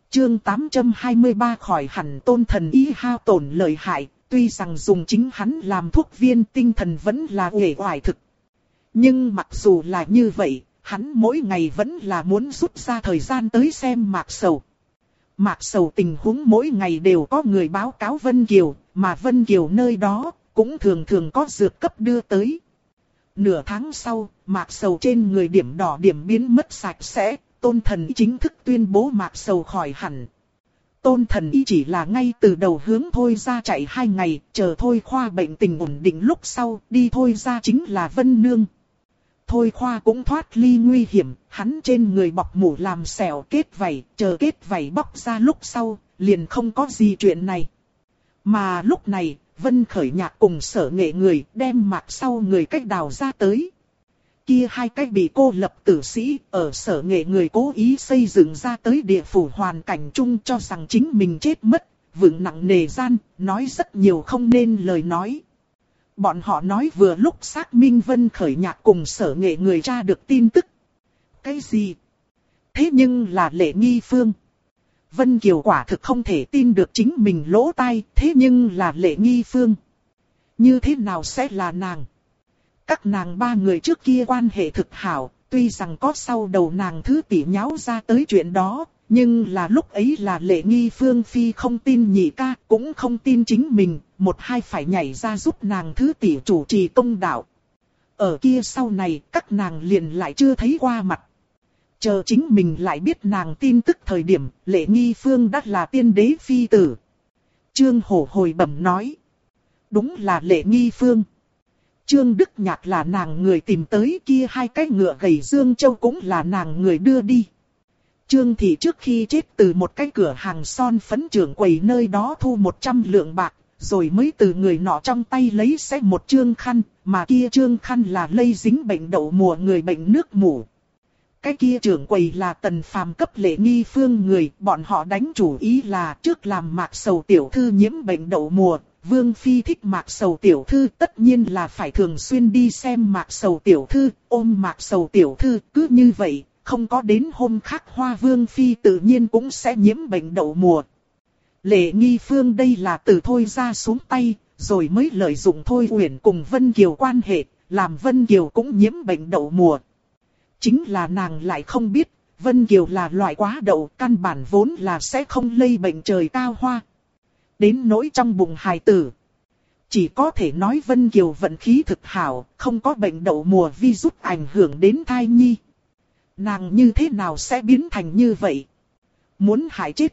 Chương 823 khỏi hẳn Tôn Thần ý hao tổn lợi hại, tuy rằng dùng chính hắn làm thuốc viên tinh thần vẫn là uể oải thực. Nhưng mặc dù là như vậy, hắn mỗi ngày vẫn là muốn rút ra thời gian tới xem Mạc Sầu. Mạc Sầu tình huống mỗi ngày đều có người báo cáo Vân Kiều, mà Vân Kiều nơi đó cũng thường thường có dược cấp đưa tới. Nửa tháng sau, Mạc Sầu trên người điểm đỏ điểm biến mất sạch sẽ, Tôn Thần ý chính thức tuyên bố Mạc Sầu khỏi hẳn. Tôn Thần ý chỉ là ngay từ đầu hướng Thôi Gia chạy 2 ngày, chờ Thôi Khoa bệnh tình ổn định lúc sau, đi Thôi Gia chính là Vân Nương. Thôi Khoa cũng thoát ly nguy hiểm, hắn trên người bọc mủ làm sẹo kết vảy, chờ kết vảy bóc ra lúc sau, liền không có gì chuyện này. Mà lúc này, Vân Khởi Nhạc cùng Sở Nghệ người đem Mạc sau người cách đào ra tới. Kia 2 cái bị cô lập tử sĩ ở Sở Nghệ người cố ý xây dựng ra tới địa phủ hoàn cảnh chung cho rằng chính mình chết mất, vững nặng nề gian, nói rất nhiều không nên lời nói. Bọn họ nói vừa lúc xác minh Vân Khởi Nhạc cùng Sở Nghệ người tra được tin tức. Cái gì? Thế nhưng là Lệ Nghi Phương. Vân Kiều quả thực không thể tin được chính mình lỗ tai, thế nhưng là Lệ Nghi Phương. Như thế nào sẽ là nàng? Các nàng 3 người trước kia quan hệ thực hảo, tuy rằng có sau đầu nàng thứ tỷ nháo ra tới chuyện đó, nhưng là lúc ấy là Lệ Nghi Phương phi không tin nhị ca, cũng không tin chính mình, một hai phải nhảy ra giúp nàng thứ tỷ chủ trì công đạo. Ở kia sau này các nàng liền lại chưa thấy qua mặt. Chờ chính mình lại biết nàng tin tức thời điểm, Lệ Nghi Phương đã là tiên đế phi tử. Trương Hổ hồi bẩm nói. Đúng là Lệ Nghi Phương. Trương Đức Nhạc là nàng người tìm tới, kia 2 cái ngựa gầy Dương Châu cũng là nàng người đưa đi. Trương Thị trước khi chết từ một cái cửa hàng son phấn trưởng quầy nơi đó thu 100 lượng bạc, rồi mới từ người nọ trong tay lấy sẽ một trương khăn, mà kia trương khăn là lây dính bệnh đậu mùa người bệnh nước mủ. Cái kia trưởng quầy là Tần Phàm cấp Lệ Nghi Phương người, bọn họ đánh chủ ý là trước làm Mạc Sầu tiểu thư nhiễm bệnh đậu mùa. Vương Phi thích Mạc Sầu tiểu thư, tất nhiên là phải thường xuyên đi xem Mạc Sầu tiểu thư, ôm Mạc Sầu tiểu thư, cứ như vậy, không có đến hôm khác Hoa Vương Phi tự nhiên cũng sẽ nhiễm bệnh đậu mùa. Lệ Nghi Phương đây là từ Thôi Gia xuống tay, rồi mới lợi dụng Thôi Uyển cùng Vân Kiều quan hệ, làm Vân Kiều cũng nhiễm bệnh đậu mùa. Chính là nàng lại không biết, Vân Kiều là loại quá đậu, căn bản vốn là sẽ không lây bệnh trời cao hoa. Đến nỗi trong bụng hài tử, chỉ có thể nói Vân Kiều vận khí thực hảo, không có bệnh đậu mùa virus ảnh hưởng đến thai nhi. Nàng như thế nào sẽ biến thành như vậy? Muốn hại chết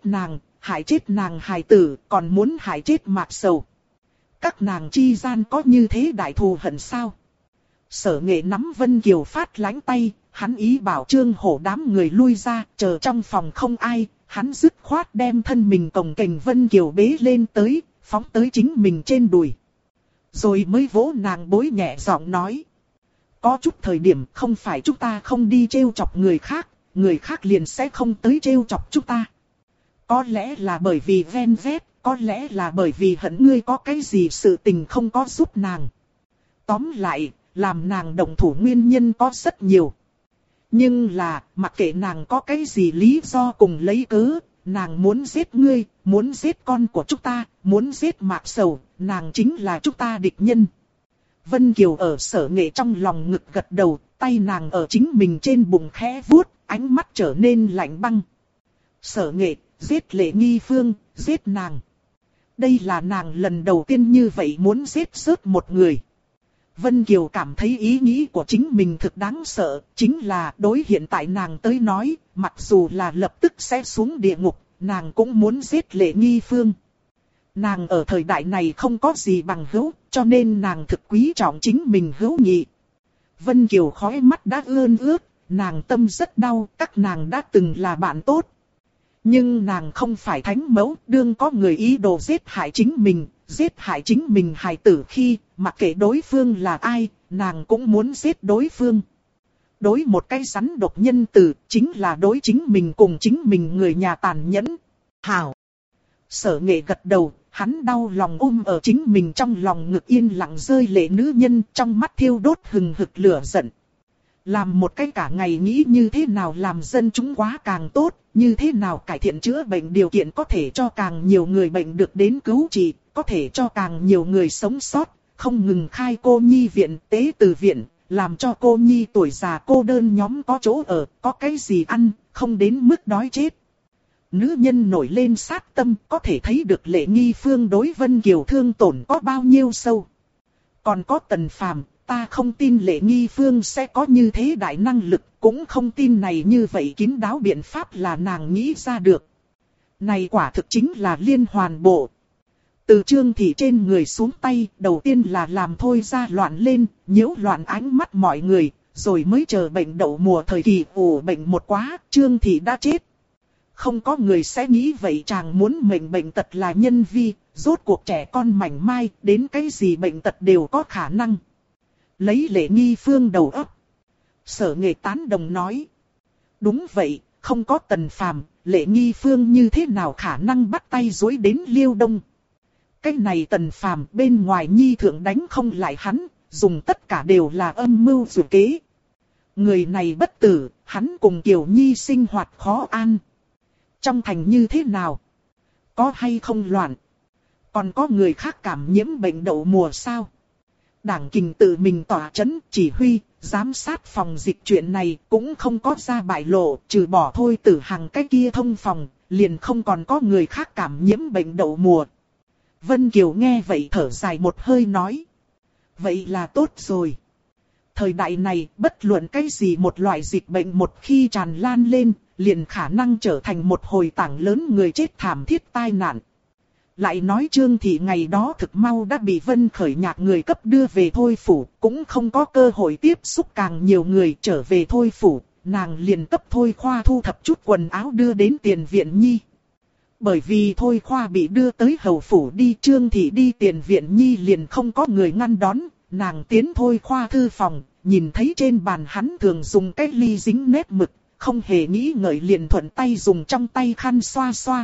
nàng hài tử, còn muốn hại chết Mạc Sầu. Các nàng chi gian có như thế đại thù hận sao? Sở Nghệ nắm Vân Kiều phát lánh tay, hắn ý bảo Trương Hổ đám người lui ra, chờ trong phòng không ai, hắn dứt khoát đem thân mình cồng kềnh Vân Kiều bế lên tới, phóng tới chính mình trên đùi. Rồi mới vỗ nàng bối nhẹ giọng nói. Có chút thời điểm không phải chúng ta không đi trêu chọc người khác liền sẽ không tới trêu chọc chúng ta. Có lẽ là bởi vì ghen ghét, có lẽ là bởi vì hận ngươi có cái gì sự tình không có giúp nàng. Tóm lại, làm nàng động thủ nguyên nhân có rất nhiều. Nhưng là, mặc kệ nàng có cái gì lý do cùng lấy cớ, nàng muốn giết ngươi, muốn giết con của chúng ta, muốn giết Mạc Sầu, nàng chính là chúng ta địch nhân. Vân Kiều ở Sở Nghệ trong lòng ngực gật đầu, tay nàng ở chính mình trên bụng khẽ vuốt, ánh mắt trở nên lạnh băng. Sở Nghệ, giết Lệ Nghi Phương, giết nàng. Đây là nàng lần đầu tiên như vậy muốn giết rớt một người. Vân Kiều cảm thấy ý nghĩ của chính mình thực đáng sợ, chính là đối hiện tại nàng tới nói, mặc dù là lập tức sẽ xuống địa ngục, nàng cũng muốn giết Lệ Nghi Phương. Nàng ở thời đại này không có gì bằng hữu, cho nên nàng thực quý trọng chính mình hữu nghị. Vân Kiều khóe mắt đã ươn ướt, nàng tâm rất đau, các nàng đã từng là bạn tốt. Nhưng nàng không phải thánh mẫu, đương có người ý đồ giết hại chính mình hài tử khi, mặc kệ đối phương là ai, nàng cũng muốn giết đối phương. Đối một cái rắn độc nhân tử, chính là đối chính mình cùng chính mình người nhà tàn nhẫn. Hảo! Sở Nghệ gật đầu, hắn đau lòng ở chính mình trong lòng ngực yên lặng rơi lệ nữ nhân, trong mắt thiêu đốt hừng hực lửa giận. Làm một cái cả ngày nghĩ như thế nào làm dân chúng quá càng tốt, như thế nào cải thiện chữa bệnh điều kiện có thể cho càng nhiều người bệnh được đến cứu trị, có thể cho càng nhiều người sống sót, không ngừng khai cô nhi viện, tế từ viện, làm cho cô nhi tuổi già cô đơn nhóm có chỗ ở, có cái gì ăn, không đến mức đói chết. Nữ nhân nổi lên sát tâm, có thể thấy được Lệ Nghi Phương đối Vân Kiều thương tổn có bao nhiêu sâu. Còn có Tần Phàm, ta không tin Lệ Nghi Phương sẽ có như thế đại năng lực, cũng không tin này như vậy kín đáo biện pháp là nàng nghĩ ra được. Này quả thực chính là liên hoàn bộ. Từ Trương Thị trên người xuống tay, đầu tiên là làm thôi ra loạn lên, nhiễu loạn ánh mắt mọi người, rồi mới chờ bệnh đậu mùa thời kỳ ủ bệnh một quá, Trương Thị đã chết. Không có người sẽ nghĩ vậy, chàng muốn mệnh bệnh tật là nhân vi, rốt cuộc trẻ con mảnh mai, đến cái gì bệnh tật đều có khả năng. Lấy Lệ Nghi Phương đầu óc. Sở Nghệ tán đồng nói. Đúng vậy, không có Tần Phàm, Lệ Nghi Phương như thế nào khả năng bắt tay dối đến Liêu Đông. Cái này Tần Phàm bên ngoài nhi thượng đánh không lại hắn, dùng tất cả đều là âm mưu dự kế. Người này bất tử, hắn cùng Kiều Nhi sinh hoạt khó an. Trong thành như thế nào? Có hay không loạn? Còn có người khác cảm nhiễm bệnh đậu mùa sao? Đảng Kình tự mình tỏa chấn, chỉ huy, giám sát phòng dịch chuyện này cũng không có ra bại lộ, trừ bỏ Thôi Tử Hằng cái kia thông phòng, liền không còn có người khác cảm nhiễm bệnh đậu mùa. Vân Kiều nghe vậy thở dài một hơi nói. Vậy là tốt rồi. Thời đại này, bất luận cái gì một loại dịch bệnh một khi tràn lan lên, liền khả năng trở thành một hồi tảng lớn người chết thảm thiết tai nạn. Lại nói Trương Thị ngày đó thực mau đã bị Vân Khởi Nhạc người cấp đưa về Thôi Phủ, cũng không có cơ hội tiếp xúc càng nhiều người trở về Thôi Phủ, nàng liền cấp Thôi Khoa thu thập chút quần áo đưa đến tiền viện nhi. Bởi vì Thôi Khoa bị đưa tới Hầu Phủ đi, Trương Thị đi tiền viện nhi liền không có người ngăn đón, nàng tiến Thôi Khoa thư phòng, nhìn thấy trên bàn hắn thường dùng cái ly dính nét mực, không hề nghĩ ngợi liền thuận tay dùng trong tay khăn xoa xoa.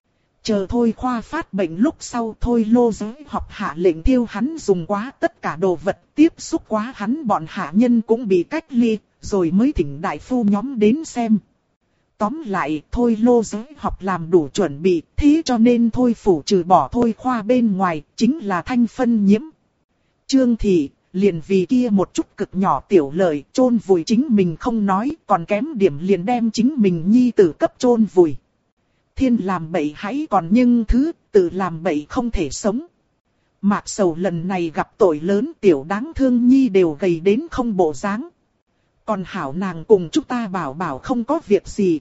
Chờ Thôi Khoa phát bệnh lúc sau Thôi Lô Giới học hạ lệnh thiêu hắn dùng quá tất cả đồ vật, tiếp xúc quá hắn bọn hạ nhân cũng bị cách ly, rồi mới thỉnh đại phu nhóm đến xem. Tóm lại Thôi Lô Giới học làm đủ chuẩn bị, thế cho nên Thôi Phủ trừ bỏ Thôi Khoa bên ngoài, chính là thanh phân nhiễm. Trương Thị liền vì kia một chút cực nhỏ tiểu lợi chôn vùi chính mình không nói, còn kém điểm liền đem chính mình nhi tử cấp chôn vùi. Thiên làm bậy hãy còn nhưng thứ, tự làm bậy không thể sống. Mạc Sầu lần này gặp tội lớn, tiểu đáng thương nhi đều gầy đến không bộ dáng. Còn hảo nàng cùng chúng ta bảo không có việc gì.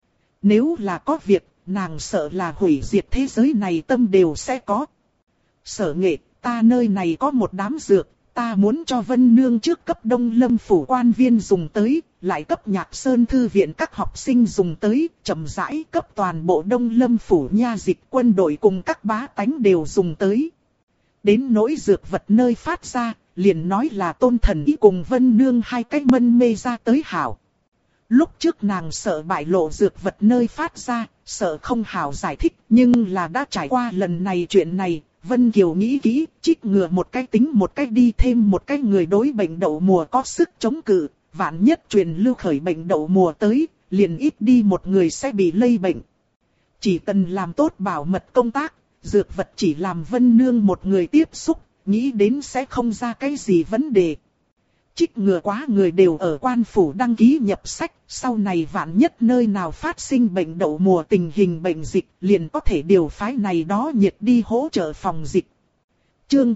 Nếu là có việc, nàng sợ là hủy diệt thế giới này tâm đều sẽ có. Sở Nghệ, ta nơi này có một đám dược, ta muốn cho Vân Nương trước cấp Đông Lâm Phủ quan viên dùng tới, lại cấp Nhạc Sơn Thư viện các học sinh dùng tới, chậm rãi cấp toàn bộ Đông Lâm Phủ nha dịch quân đội cùng các bá tánh đều dùng tới. Đến nỗi dược vật nơi phát ra, liền nói là Tôn Thần Y cùng Vân Nương hai cách mân mê ra tới hảo. Lúc trước nàng sợ bại lộ dược vật nơi phát ra, sợ không hảo giải thích, nhưng là đã trải qua lần này chuyện này. Vân Kiều nghĩ kỹ, trích ngừa một cái tính một cái đi, thêm một cái người đối bệnh đậu mùa có sức chống cự, vạn nhất truyền lưu khởi bệnh đậu mùa tới, liền ít đi một người sẽ bị lây bệnh. Chỉ cần làm tốt bảo mật công tác, dược vật chỉ làm Vân Nương một người tiếp xúc, nghĩ đến sẽ không ra cái gì vấn đề. Trích ngừa quá người đều ở quan phủ đăng ký nhập sách, sau này vạn nhất nơi nào phát sinh bệnh đậu mùa tình hình bệnh dịch, liền có thể điều phái này đó nhiệt đi hỗ trợ phòng dịch. Chương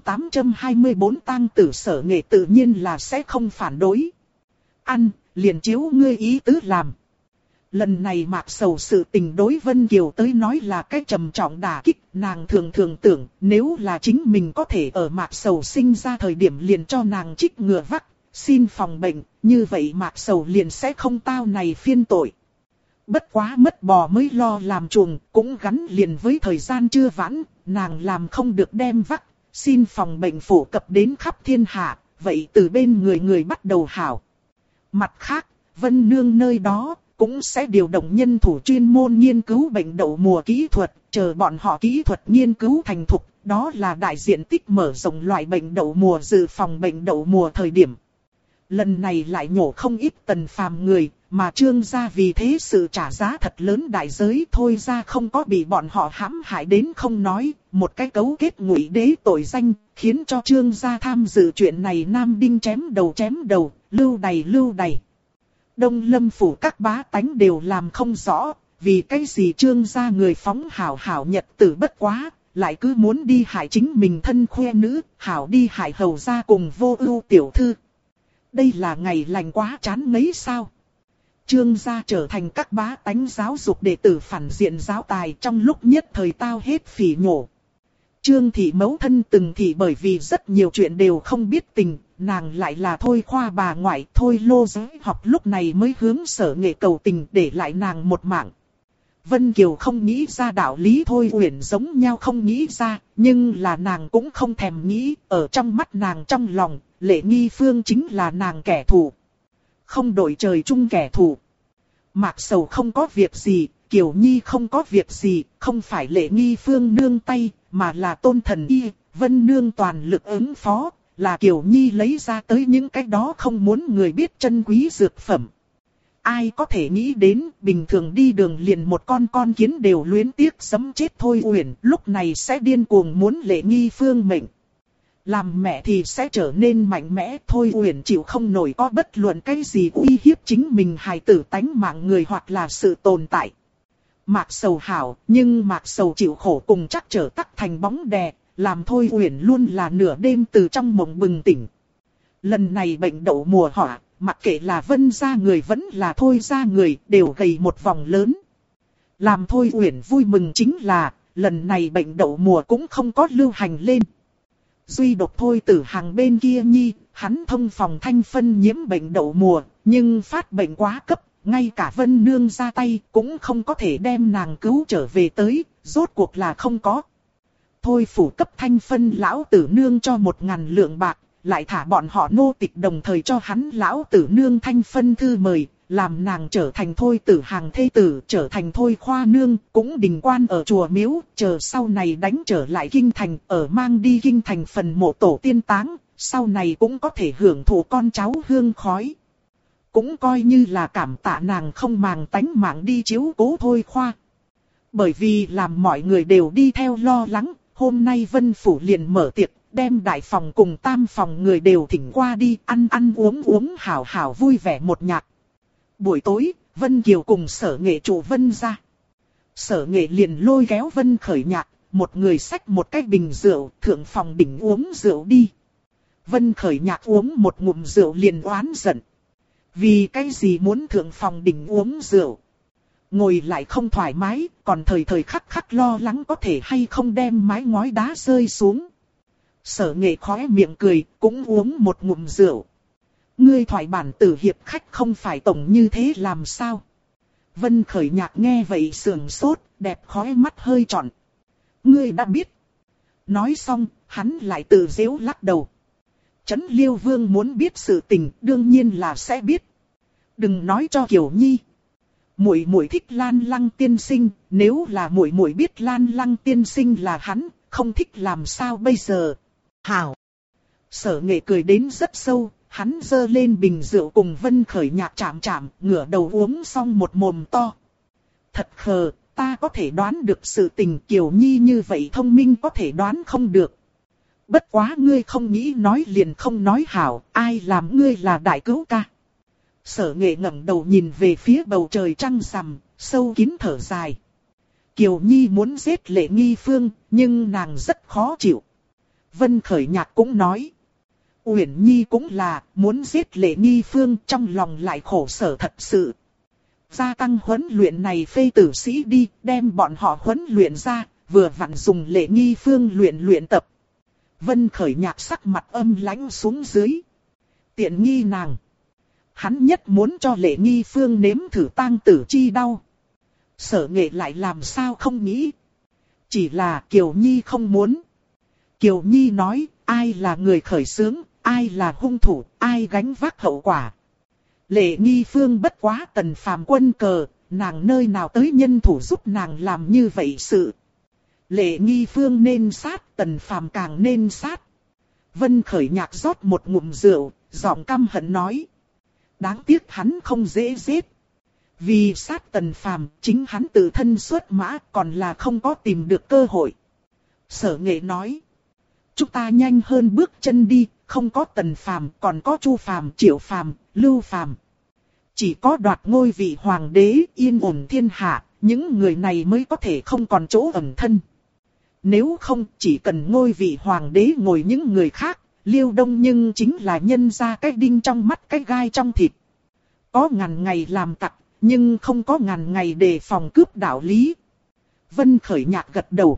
824 tang tử Sở Nghệ tự nhiên là sẽ không phản đối. Ăn, liền chiếu ngươi ý tứ làm. Lần này Mạc Sầu sự tình đối Vân Kiều tới nói là cái trầm trọng đả kích, nàng thường tưởng nếu là chính mình có thể ở Mạc Sầu sinh ra thời điểm liền cho nàng trích ngừa vắc, xin phòng bệnh, như vậy Mạc Sầu liền sẽ không tao này phiên tội. Bất quá mất bò mới lo làm chuồng, cũng gắn liền với thời gian chưa vãn, nàng làm không được đem vắc, xin phòng bệnh phổ cập đến khắp thiên hạ, vậy từ bên người bắt đầu hảo. Mặt khác, Vân Nương nơi đó cũng sẽ điều động nhân thủ chuyên môn nghiên cứu bệnh đậu mùa kỹ thuật, chờ bọn họ kỹ thuật nghiên cứu thành thục, đó là đại diện tích mở rộng loại bệnh đậu mùa dự phòng bệnh đậu mùa thời điểm. Lần này lại nhổ không ít Tần Phàm người, mà Trương gia vì thế sự trả giá thật lớn đại giới. Thôi ra không có bị bọn họ hãm hại đến không nói, một cái cấu kết Ngụy Đế tội danh, khiến cho Trương gia tham dự chuyện này nam đinh chém đầu, lưu đày. Đông Lâm phủ các bá tánh đều làm không rõ, vì cái gì Trương gia người phóng hảo nhật tử bất quá, lại cứ muốn đi hại chính mình thân khoe nữ, hảo đi hại hầu gia cùng Vô Ưu tiểu thư. Đây là ngày lành quá chán ngấy sao? Trương gia trở thành các bá tánh giáo dục đệ tử phản diện giáo tài, trong lúc nhất thời tao hết phỉ nhổ. Trương thị mẫu thân Từng thị bởi vì rất nhiều chuyện đều không biết tình, nàng lại là Thôi Khoa bà ngoại, Thôi Lô giới học lúc này mới hướng Sở Nghệ cầu tình để lại nàng một mạng. Vân Kiều không nghĩ ra đạo lý Thôi Uyển giống nhau không nghĩ ra, nhưng là nàng cũng không thèm nghĩ, ở trong mắt nàng trong lòng, Lệ Nghi Phương chính là nàng kẻ thù. Không đổi trời chung kẻ thù. Mạc Sầu không có việc gì, Kiều Nhi không có việc gì, không phải Lệ Nghi Phương nương tay, mà là Tôn Thần Y, Vân Nương toàn lực ứng phó, là Kiều Nhi lấy ra tới những cái đó không muốn người biết chân quý dược phẩm. Ai có thể nghĩ đến, bình thường đi đường liền một con kiến đều luyến tiếc sấm chết Thôi Uyển, lúc này sẽ điên cuồng muốn Lệ Nghi Phương mệnh. Làm mẹ thì sẽ trở nên mạnh mẽ. Thôi Uyển chịu không nổi có bất luận cái gì uy hiếp chính mình hài tử tánh mạng người hoặc là sự tồn tại. Mạc Sầu hảo, nhưng Mạc Sầu chịu khổ cùng chắc trở tắc thành bóng đè, làm Thôi Uyển luôn là nửa đêm từ trong mộng bừng tỉnh. Lần này bệnh đậu mùa họa, mặc kệ là Vân gia người vẫn là Thôi gia người, đều gầy một vòng lớn. Làm Thôi Uyển vui mừng chính là, lần này bệnh đậu mùa cũng không có lưu hành lên. Duy độc Thôi Tử Hằng bên kia nhi, hắn thông phòng thanh phân nhiễm bệnh đậu mùa, nhưng phát bệnh quá cấp, ngay cả Vân Nương ra tay cũng không có thể đem nàng cứu trở về tới, rốt cuộc là không có. Thôi phủ cấp thanh phân lão tử nương cho 1.000 lượng bạc, lại thả bọn họ nô tịch đồng thời cho hắn lão tử nương thanh phân thư mời, làm nàng trở thành Thôi Tử Hằng thê tử, trở thành Thôi Khoa nương, cũng đình quan ở chùa miếu, chờ sau này đánh trở lại kinh thành, ở mang đi kinh thành phần mộ tổ tiên táng, sau này cũng có thể hưởng thụ con cháu hương khói. Cũng coi như là cảm tạ nàng không màng tánh mạng đi chiếu cố Thôi Khoa. Bởi vì làm mọi người đều đi theo lo lắng, hôm nay Vân Phủ liền mở tiệc, đem đại phòng cùng tam phòng người đều thỉnh qua đi, ăn uống hảo hảo vui vẻ một nhạc. Buổi tối, Vân Kiều cùng Sở Nghệ trụ Vân ra. Sở Nghệ liền lôi kéo Vân Khởi Nhạc, một người xách một cái bình rượu, thượng phòng đỉnh uống rượu đi. Vân Khởi Nhạc uống một ngụm rượu liền oán giận. Vì cái gì muốn thượng phòng đỉnh uống rượu? Ngồi lại không thoải mái, còn thời khắc lo lắng có thể hay không đem mái ngói đá rơi xuống. Sở Nghệ khóe miệng cười, cũng uống một ngụm rượu. Ngươi thoại bản tử hiệp khách không phải tổng như thế làm sao? Vân Khởi Nhạc nghe vậy sườn sốt, đẹp khóe mắt hơi trọn. Ngươi đã biết. Nói xong, hắn lại tự giễu lắc đầu. Trấn Liêu Vương muốn biết sự tình, đương nhiên là sẽ biết. Đừng nói cho Kiều Nhi. Muội muội thích Lan Lăng tiên sinh, nếu là muội muội biết Lan Lăng tiên sinh là hắn, không thích làm sao bây giờ? Hảo. Sở Nghệ cười đến rất sâu, hắn giơ lên bình rượu cùng Vân Khởi Nhạc chạm, ngửa đầu uống xong một mồm to. Thật khờ, ta có thể đoán được sự tình Kiều Nhi như vậy thông minh có thể đoán không được. Bất quá ngươi không nghĩ nói liền không nói hảo, ai làm ngươi là đại cứu ca. Sở Nghệ ngẩng đầu nhìn về phía bầu trời trăng rằm, sâu kín thở dài. Kiều Nhi muốn giết Lệ Nghi Phương, nhưng nàng rất khó chịu. Vân Khởi Nhạc cũng nói. Uyển Nhi cũng là, muốn giết Lệ Nghi Phương, trong lòng lại khổ sở thật sự. Gia tăng huấn luyện này phê tử sĩ đi, đem bọn họ huấn luyện ra, vừa vặn dùng Lệ Nghi Phương luyện tập. Vân Khởi Nhạc sắc mặt âm lãnh xuống dưới. Tiện nghi nàng. Hắn nhất muốn cho Lệ Nghi Phương nếm thử tang tử chi đau. Sở Nghệ lại làm sao không nghĩ. Chỉ là Kiều Nhi không muốn. Kiều Nhi nói, ai là người khởi xướng, ai là hung thủ, ai gánh vác hậu quả. Lệ Nghi Phương bất quá Tần Phàm quân cờ, nàng nơi nào tới nhân thủ giúp nàng làm như vậy sự. Lệ Nghi Phương nên sát, Tần Phàm càng nên sát. Vân Khởi Nhạc rót một ngụm rượu, giọng căm hận nói. Đáng tiếc hắn không dễ giết. Vì sát Tần Phàm, chính hắn tự thân xuất mã còn là không có tìm được cơ hội. Sở Nghệ nói. Chúng ta nhanh hơn bước chân đi, không có Tần Phàm còn có Chu Phàm, Triệu Phàm, Lưu Phàm. Chỉ có đoạt ngôi vị hoàng đế yên ổn thiên hạ, những người này mới có thể không còn chỗ ẩn thân. Nếu không chỉ cần ngôi vị hoàng đế ngồi những người khác, Liêu Đông nhưng chính là nhân ra cái đinh trong mắt cái gai trong thịt. Có ngàn ngày làm tặc, nhưng không có ngàn ngày đề phòng cướp đạo lý. Vân Khởi Nhạc gật đầu.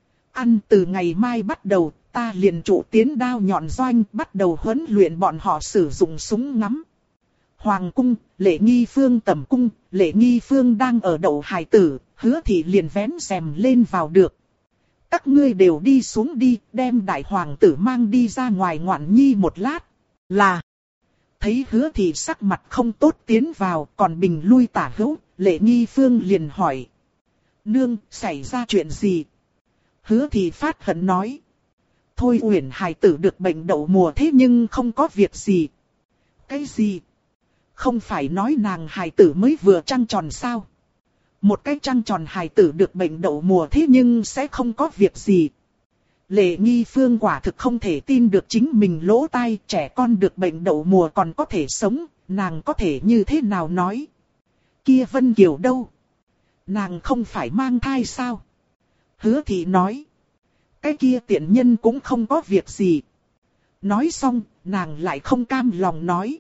Ăn từ ngày mai bắt đầu, ta liền trụ tiến đao nhọn doanh bắt đầu huấn luyện bọn họ sử dụng súng ngắm. Hoàng cung, Lệ Nghi Phương tẩm cung, Lệ Nghi Phương đang ở đậu hài tử, Hứa Thị liền vén rèm lên vào được. Các ngươi đều đi xuống đi, đem đại hoàng tử mang đi ra ngoài ngoạn nhi một lát. Là, thấy Hứa Thị sắc mặt không tốt tiến vào, còn bình lui tả hữu, Lệ Nghi Phương liền hỏi. Nương, xảy ra chuyện gì? Hứa Thị phát hận nói. Thôi Uyển hài tử được bệnh đậu mùa thế nhưng không có việc gì. Cái gì? Không phải nói nàng hài tử mới vừa trăng tròn sao? Một cái trăng tròn hài tử được bệnh đậu mùa thế nhưng sẽ không có việc gì. Lệ Nghi Phương quả thực không thể tin được chính mình lỗ tai, trẻ con được bệnh đậu mùa còn có thể sống, nàng có thể như thế nào nói? Kia Vân Kiều đâu? Nàng không phải mang thai sao? Hứa Thị nói. Cái kia tiện nhân cũng không có việc gì. Nói xong, nàng lại không cam lòng nói.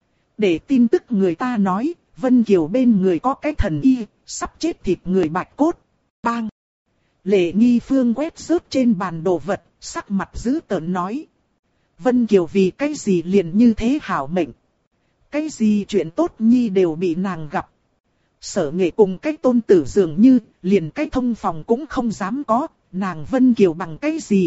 Để tin tức người ta nói, Vân Kiều bên người có cái thần y, sắp chết thịt người bạch cốt. Bang! Lệ Nghi Phương quét rớt trên bàn đồ vật, sắc mặt dữ tợn nói. Vân Kiều vì cái gì liền như thế hảo mệnh. Cái gì chuyện tốt nhi đều bị nàng gặp. Sở Nghệ cùng cái tôn tử dường như, liền cái thông phòng cũng không dám có, nàng Vân Kiều bằng cái gì.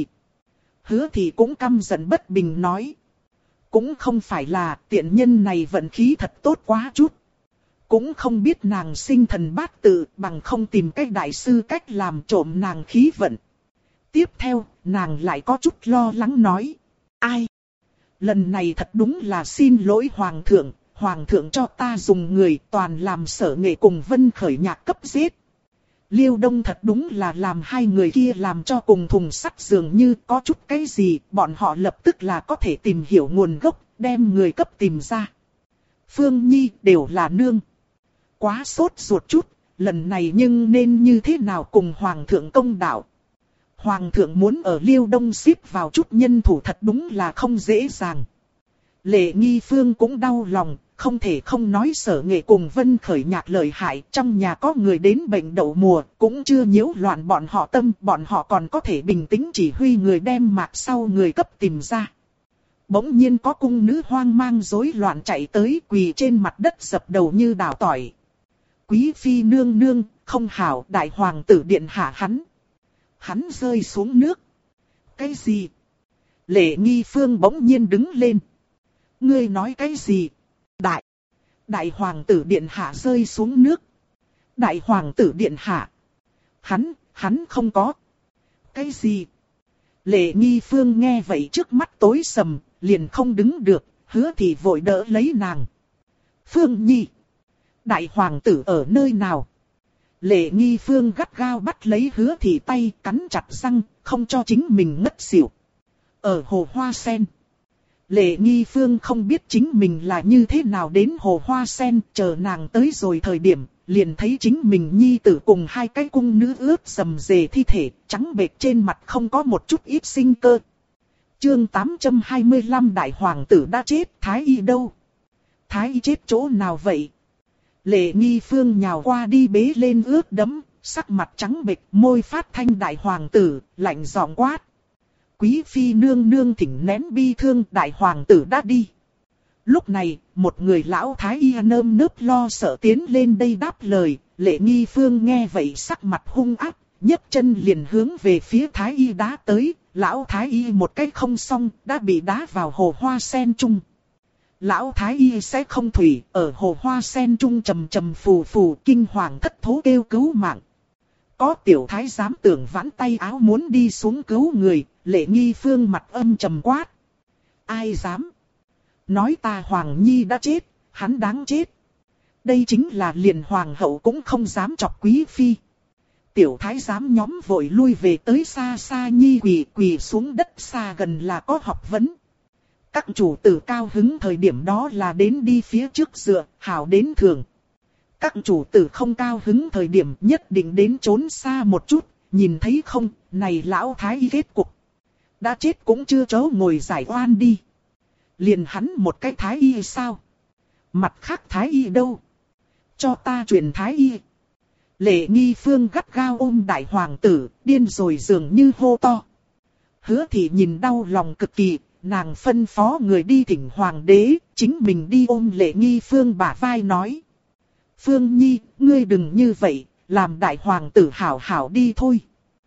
Hứa Thị cũng căm giận bất bình nói. Cũng không phải là tiện nhân này vận khí thật tốt quá chút. Cũng không biết nàng sinh thần bát tự bằng không tìm cách đại sư cách làm trộm nàng khí vận. Tiếp theo, nàng lại có chút lo lắng nói. Ai? Lần này thật đúng là xin lỗi Hoàng thượng. Hoàng thượng cho ta dùng người toàn làm Sở Nghệ cùng Vân Khởi Nhạc cấp giết. Liêu Đông thật đúng là làm hai người kia làm cho cùng thùng sắt dường như có chút cái gì, bọn họ lập tức là có thể tìm hiểu nguồn gốc, đem người cấp tìm ra. Phương Nhi đều là nương. Quá sốt ruột chút, lần này nhưng nên như thế nào cùng Hoàng thượng công đạo. Hoàng thượng muốn ở Liêu Đông xếp vào chút nhân thủ thật đúng là không dễ dàng. Lệ Nghi Phương cũng đau lòng. Không thể không nói Sở Nghệ cùng Vân Khởi Nhạc lợi hại, trong nhà có người đến bệnh đậu mùa, cũng chưa nhiễu loạn bọn họ tâm, bọn họ còn có thể bình tĩnh chỉ huy người đem mạc sau người cấp tìm ra. Bỗng nhiên có cung nữ hoang mang rối loạn chạy tới quỳ trên mặt đất dập đầu như đào tỏi. Quý phi nương nương, không hảo, đại hoàng tử điện hạ hắn. Hắn rơi xuống nước. Cái gì? Lệ Nghi Phương bỗng nhiên đứng lên. Ngươi nói cái gì? Đại hoàng tử điện hạ rơi xuống nước. Đại hoàng tử điện hạ. Hắn không có. Cái gì? Lệ Nghi Phương nghe vậy trước mắt tối sầm, liền không đứng được, Hứa Thị vội đỡ lấy nàng. Phương Nhi. Đại hoàng tử ở nơi nào? Lệ Nghi Phương gắt gao bắt lấy Hứa Thị tay, cắn chặt răng, không cho chính mình ngất xỉu. Ở hồ hoa sen. Lệ Nghi Phương không biết chính mình là như thế nào đến hồ hoa sen, chờ nàng tới rồi thời điểm, liền thấy chính mình nhi tử cùng hai cái cung nữ ướt sầm dề thi thể, trắng bệch trên mặt không có một chút ít sinh cơ. Chương 825 đại hoàng tử đã chết, Thái Y đâu? Thái Y chết chỗ nào vậy? Lệ Nghi Phương nhào qua đi bế lên ướt đẫm, sắc mặt trắng bệch, môi phát thanh đại hoàng tử, lạnh giọng quát. Quý phi nương nương thỉnh nén bi thương, đại hoàng tử đã đi. Lúc này, một người lão thái y nơm nớp lo sợ tiến lên đây đáp lời, Lệ Nghi Phương nghe vậy sắc mặt hung ác, nhấc chân liền hướng về phía thái y đá tới, lão thái y một cái không xong, đã bị đá vào hồ hoa sen trung. Lão thái y sẽ không thủy, ở hồ hoa sen trung trầm trầm phù phù kinh hoàng thất thố kêu cứu mạng. Có tiểu thái giám tưởng vãn tay áo muốn đi xuống cứu người, Lệ Nghi Phương mặt âm trầm quát. Ai dám? Nói ta Hoàng Nhi đã chết, hắn đáng chết. Đây chính là liền hoàng hậu cũng không dám chọc quý phi. Tiểu thái giám nhóm vội lui về tới xa xa nhi quỳ xuống đất xa gần là có học vấn. Các chủ tử cao hứng thời điểm đó là đến đi phía trước dựa, hảo đến thường. Các chủ tử không cao hứng thời điểm nhất định đến trốn xa một chút, nhìn thấy không, này lão thái y kết cục. Đã chết cũng chưa chớ ngồi giải oan đi. Liền hắn một cái thái y sao? Mặt khác thái y đâu? Cho ta truyền thái y. Lệ Nghi Phương gắt gao ôm đại hoàng tử, điên rồi dường như hô to. Hứa Thị nhìn đau lòng cực kỳ, nàng phân phó người đi thỉnh hoàng đế, chính mình đi ôm Lệ Nghi Phương bả vai nói. Phương Nhi, ngươi đừng như vậy, làm đại hoàng tử hảo hảo đi thôi.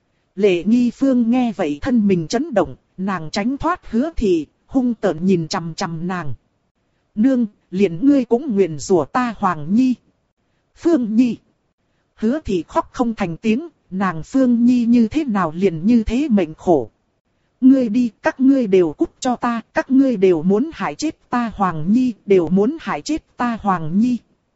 Lệ Nghi Phương nghe vậy thân mình chấn động, nàng tránh thoát Hứa Thị, hung tợn nhìn chằm chằm nàng. Nương, liền ngươi cũng nguyền rủa ta Hoàng Nhi. Phương Nhi. Hứa Thị khóc không thành tiếng, nàng Phương Nhi như thế nào liền như thế mệnh khổ. Ngươi đi, các ngươi đều cút cho ta, các ngươi đều muốn hại chết ta Hoàng Nhi, đều muốn hại chết ta Hoàng Nhi.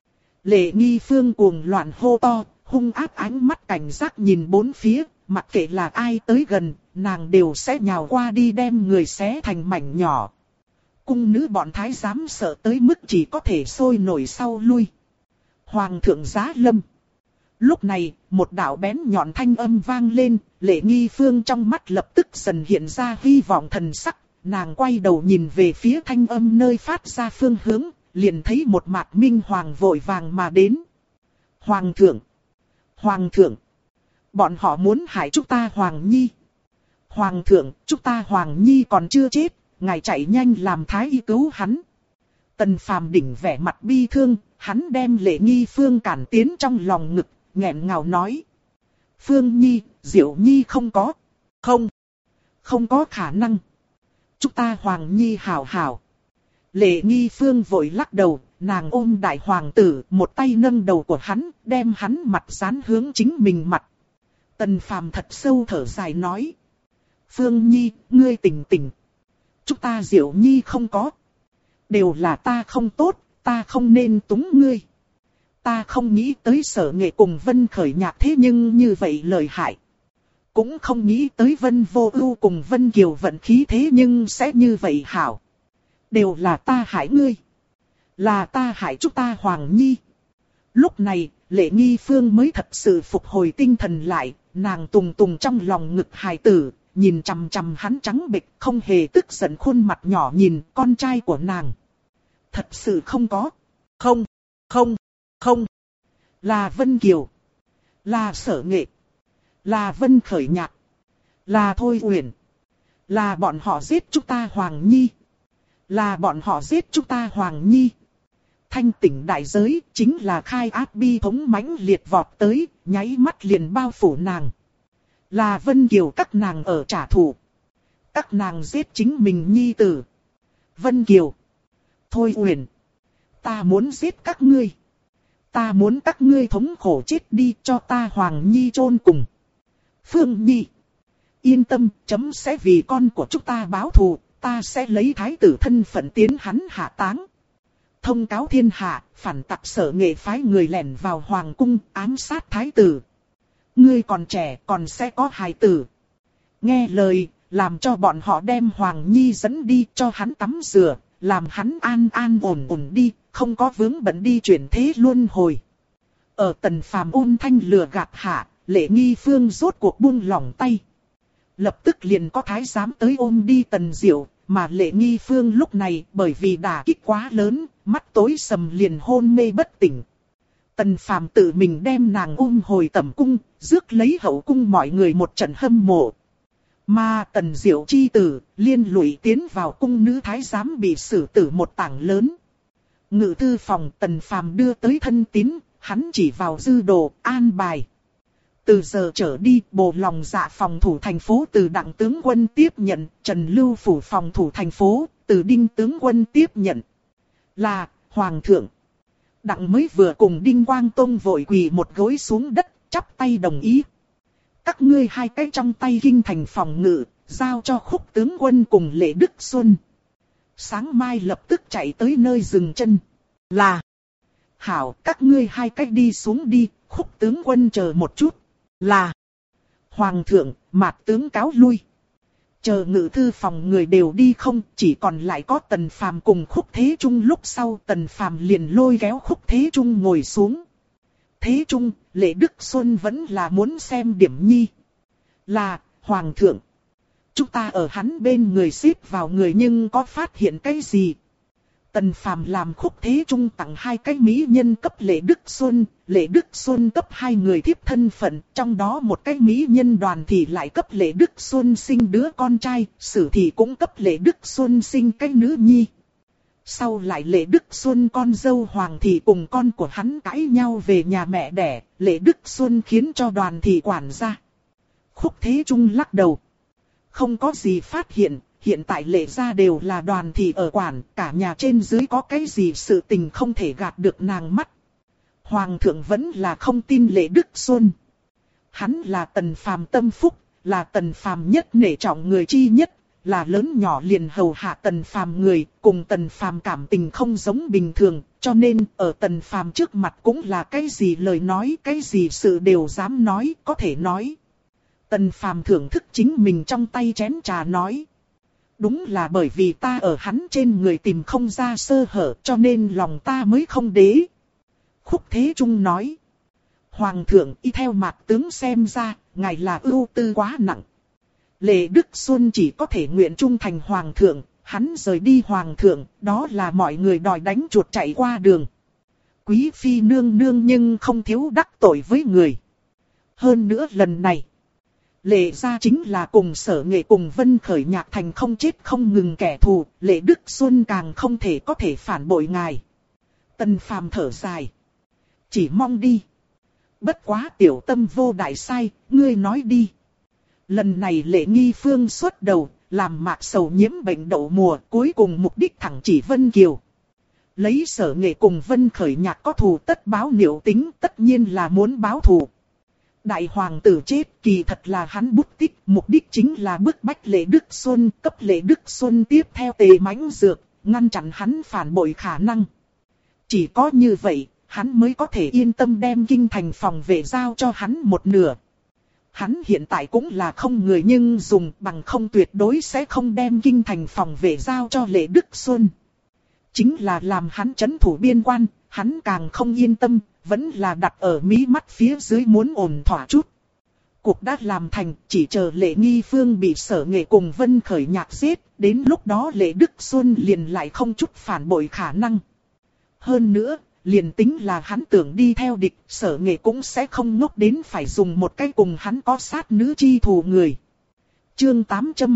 Lệ Nghi Phương cuồng loạn hô to, hung ác ánh mắt cảnh giác nhìn bốn phía, mặc kệ là ai tới gần, nàng đều sẽ nhào qua đi đem người xé thành mảnh nhỏ. Cung nữ bọn thái giám sợ tới mức chỉ có thể sôi nổi sau lui. Hoàng thượng giá lâm. Lúc này, một đạo bén nhọn thanh âm vang lên, Lệ Nghi Phương trong mắt lập tức dần hiện ra hy vọng thần sắc, nàng quay đầu nhìn về phía thanh âm nơi phát ra phương hướng, liền thấy một mạt minh hoàng vội vàng mà đến. Hoàng thượng! Hoàng thượng! Bọn họ muốn hại chúng ta Hoàng Nhi. Hoàng thượng, chúng ta Hoàng Nhi còn chưa chết, ngài chạy nhanh làm thái y cứu hắn. Tần Phàm đỉnh vẻ mặt bi thương, hắn đem Lệ Nghi Phương cản tiến trong lòng ngực, nghẹn ngào nói. Phương Nhi, Diệu Nhi không có. Không có khả năng. Chúng ta Hoàng Nhi hảo hảo. Lệ Nghi Phương vội lắc đầu, nàng ôm đại hoàng tử, một tay nâng đầu của hắn, đem hắn mặt dán hướng chính mình mặt. Tần Phàm thật sâu thở dài nói. Phương Nhi, ngươi tỉnh tỉnh. Chúng ta Diệu Nhi không có. Đều là ta không tốt, ta không nên túng ngươi. Ta không nghĩ tới Sở Nghệ cùng Vân Khởi Nhạc thế nhưng như vậy lợi hại. Cũng không nghĩ tới Vân Vô Ưu cùng Vân Kiều vận khí thế nhưng sẽ như vậy hảo. Đều là ta hại ngươi. Là ta hại chúng ta Hoàng Nhi. Lúc này, Lệ Nghi Phương mới thật sự phục hồi tinh thần lại, nàng tùng tùng trong lòng ngực hài tử, nhìn chằm chằm hắn trắng bệch không hề tức giận khuôn mặt nhỏ nhìn con trai của nàng. Thật sự không có. Không. Là Vân Kiều. Là Sở Nghệ. Là Vân Khởi Nhạc. Là Thôi Uyển. Là bọn họ giết chúng ta Hoàng Nhi. Là bọn họ giết chúng ta Hoàng Nhi. Thanh tỉnh đại giới chính là khai áp bi thống mãnh liệt vọt tới, nháy mắt liền bao phủ nàng. Là Vân Kiều các nàng ở trả thù. Các nàng giết chính mình nhi tử. Vân Kiều. Thôi Uyển. Ta muốn giết các ngươi. Ta muốn các ngươi thống khổ chết đi cho ta Hoàng Nhi chôn cùng. Phương Nhi. Yên tâm, chấm sẽ vì con của chúng ta báo thù. Ta sẽ lấy thái tử thân phận tiến hắn hạ táng. Thông cáo thiên hạ, phản tặc Sở Nghệ phái người lẻn vào hoàng cung, ám sát thái tử. Ngươi còn trẻ, còn sẽ có hài tử. Nghe lời, làm cho bọn họ đem Hoàng Nhi dẫn đi cho hắn tắm rửa, làm hắn an an ổn ổn đi, không có vướng bận đi chuyển thế luân hồi. Ở Tần Phàm ôn thanh lừa gạt hạ, Lệ Nghi Phương rốt cuộc buông lỏng tay. Lập tức liền có thái giám tới ôm đi Tần Diệu, mà Lệ Nghi Phương lúc này bởi vì đả kích quá lớn, mắt tối sầm liền hôn mê bất tỉnh. Tần Phàm tự mình đem nàng ôm hồi tẩm cung, rước lấy hậu cung mọi người một trận hâm mộ. Mà Tần Diệu chi tử, liên lụy tiến vào cung nữ thái giám bị xử tử một tảng lớn. Ngự thư phòng Tần Phàm đưa tới thân tín, hắn chỉ vào dư đồ, an bài. Từ giờ trở đi, Bồ Lòng Dạ phòng thủ thành phố từ Đặng tướng quân tiếp nhận, Trần Lưu phủ phòng thủ thành phố, từ Đinh tướng quân tiếp nhận. Là, Hoàng thượng. Đặng mới vừa cùng Đinh Quang Tông vội quỳ một gối xuống đất, chắp tay đồng ý. Các ngươi hai cái trong tay kinh thành phòng ngự, giao cho Khúc tướng quân cùng Lệ Đức Xuân. Sáng mai lập tức chạy tới nơi dừng chân. Là. Hảo, các ngươi hai cách đi xuống đi, Khúc tướng quân chờ một chút. Là. Hoàng thượng, Mạt tướng cáo lui. Chờ ngự thư phòng người đều đi không, chỉ còn lại có Tần Phàm cùng Khúc Thế Trung. Lúc sau Tần Phàm liền lôi kéo Khúc Thế Trung ngồi xuống. Thế Trung, Lệ Đức Xuân vẫn là muốn xem điểm nhi. Là, Hoàng thượng. Chúng ta ở hắn bên người xếp vào người nhưng có phát hiện cái gì? Tần Phàm làm Khúc Thế Trung tặng 2 cái mỹ nhân cấp Lệ Đức Xuân cấp 2 người thiếp thân phận, trong đó một cái mỹ nhân Đoàn Thị lại cấp Lệ Đức Xuân sinh đứa con trai, Sử Thị cũng cấp Lệ Đức Xuân sinh cái nữ nhi. Sau lại Lệ Đức Xuân con dâu Hoàng Thị cùng con của hắn cãi nhau về nhà mẹ đẻ, Lệ Đức Xuân khiến cho Đoàn Thị quản gia. Khúc Thế Trung lắc đầu. Không có gì phát hiện. Hiện tại Lệ gia đều là Đoàn Thị ở quản, cả nhà trên dưới có cái gì sự tình không thể gạt được nàng mắt. Hoàng thượng vẫn là không tin Lệ Đức Xuân. Hắn là Tần Phàm tâm phúc, là Tần Phàm nhất nể trọng người chi nhất, là lớn nhỏ liền hầu hạ Tần Phàm người, cùng Tần Phàm cảm tình không giống bình thường, cho nên ở Tần Phàm trước mặt cũng là cái gì lời nói, cái gì sự đều dám nói, có thể nói. Tần Phàm thưởng thức chính mình trong tay chén trà nói. Đúng là bởi vì ta ở hắn trên người tìm không ra sơ hở cho nên lòng ta mới không đế. Khúc Thế Trung nói. Hoàng thượng y theo Mạt tướng xem ra, ngài là ưu tư quá nặng. Lệ Đức Xuân chỉ có thể nguyện trung thành Hoàng thượng, hắn rời đi Hoàng thượng, đó là mọi người đòi đánh chuột chạy qua đường. Quý phi nương nương nhưng không thiếu đắc tội với người. Hơn nữa lần này. Lệ gia chính là cùng Sở Nghệ cùng Vân Khởi Nhạc thành không chết không ngừng kẻ thù, Lệ Đức Xuân càng không thể có thể phản bội ngài. Tần Phàm thở dài. Chỉ mong đi. Bất quá tiểu tâm vô đại sai, ngươi nói đi. Lần này Lệ Nghi Phương xuất đầu, làm Mạc Sầu nhiễm bệnh đậu mùa, cuối cùng mục đích thẳng chỉ Vân Kiều. Lấy Sở Nghệ cùng Vân Khởi Nhạc có thù tất báo niệu tính, tất nhiên là muốn báo thù. Đại hoàng tử chết kỳ thật là hắn bút tích, mục đích chính là bức bách Lệ Đức Xuân, cấp Lệ Đức Xuân tiếp theo Tề Mãnh Dược, ngăn chặn hắn phản bội khả năng. Chỉ có như vậy, hắn mới có thể yên tâm đem kinh thành phòng vệ giao cho hắn một nửa. Hắn hiện tại cũng là không người nhưng dùng bằng không tuyệt đối sẽ không đem kinh thành phòng vệ giao cho Lệ Đức Xuân. Chính là làm hắn trấn thủ biên quan, hắn càng không yên tâm. Vẫn là đặt ở mí mắt phía dưới muốn ổn thỏa chút. Cuộc đã làm thành, chỉ chờ Lệ Nghi Phương bị Sở Nghệ cùng Vân Khởi Nhạc giết, đến lúc đó Lệ Đức Xuân liền lại không chút phản bội khả năng. Hơn nữa, liền tính là hắn tưởng đi theo địch, Sở Nghệ cũng sẽ không ngốc đến phải dùng một cái cùng hắn có sát nữ chi thù người. Chương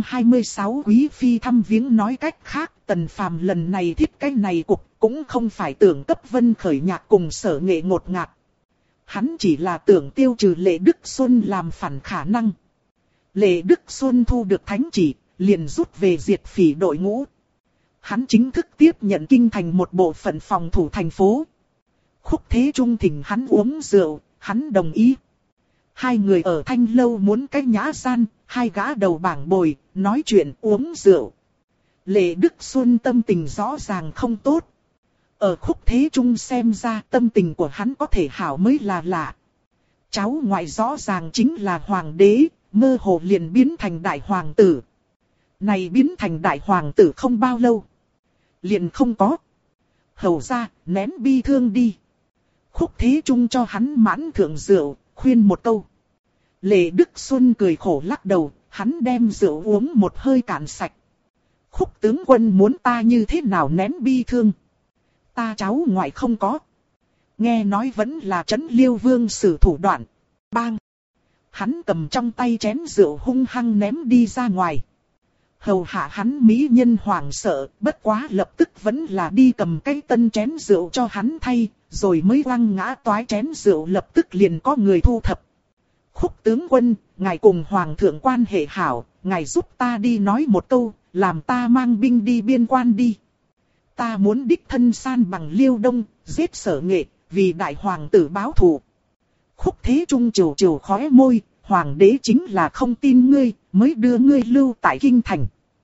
826 Quý Phi thăm viếng. Nói cách khác, Tần Phàm lần này thiết cái này cục cũng không phải tưởng cấp Vân Khởi Nhạc cùng Sở Nghệ ngột ngạt. Hắn chỉ là tưởng tiêu trừ Lệ Đức Xuân làm phản khả năng. Lệ Đức Xuân thu được thánh chỉ, liền rút về diệt phỉ đội ngũ. Hắn chính thức tiếp nhận kinh thành một bộ phận phòng thủ thành phố. Khúc Thế Trung thỉnh hắn uống rượu, hắn đồng ý. Hai người ở Thanh Lâu muốn cái nhã gian, hai gã đầu bảng bồi, nói chuyện uống rượu. Lệ Đức Xuân tâm tình rõ ràng không tốt. Ở Khúc Thế Trung xem ra tâm tình của hắn có thể hảo mới là lạ. Cháu ngoại rõ ràng chính là hoàng đế, mơ hồ liền biến thành đại hoàng tử. Này biến thành đại hoàng tử không bao lâu. Liền không có. Hầu ra, nén bi thương đi. Khúc Thế Trung cho hắn mãn thượng rượu, khuyên một câu. Lệ Đức Xuân cười khổ lắc đầu, hắn đem rượu uống một hơi cạn sạch. Khúc tướng quân muốn ta như thế nào nén bi thương? Ta cháu ngoại không có. Nghe nói vẫn là Trấn Liêu Vương sử thủ đoạn. Bang! Hắn cầm trong tay chén rượu hung hăng ném đi ra ngoài. Hầu hạ hắn mỹ nhân hoảng sợ, bất quá lập tức vẫn là đi cầm cái tân chén rượu cho hắn thay, rồi mới quăng ngã toái chén rượu lập tức liền có người thu thập. Khúc tướng quân, ngài cùng hoàng thượng quan hệ hảo, ngài giúp ta đi nói một câu, làm ta mang binh đi biên quan đi. Ta muốn đích thân san bằng Liêu Đông, giết Sở Nghệ, vì đại hoàng tử báo thù. Khúc Thế Trung trừ trừ khóe môi, hoàng đế chính là không tin ngươi, mới đưa ngươi lưu tại kinh thành.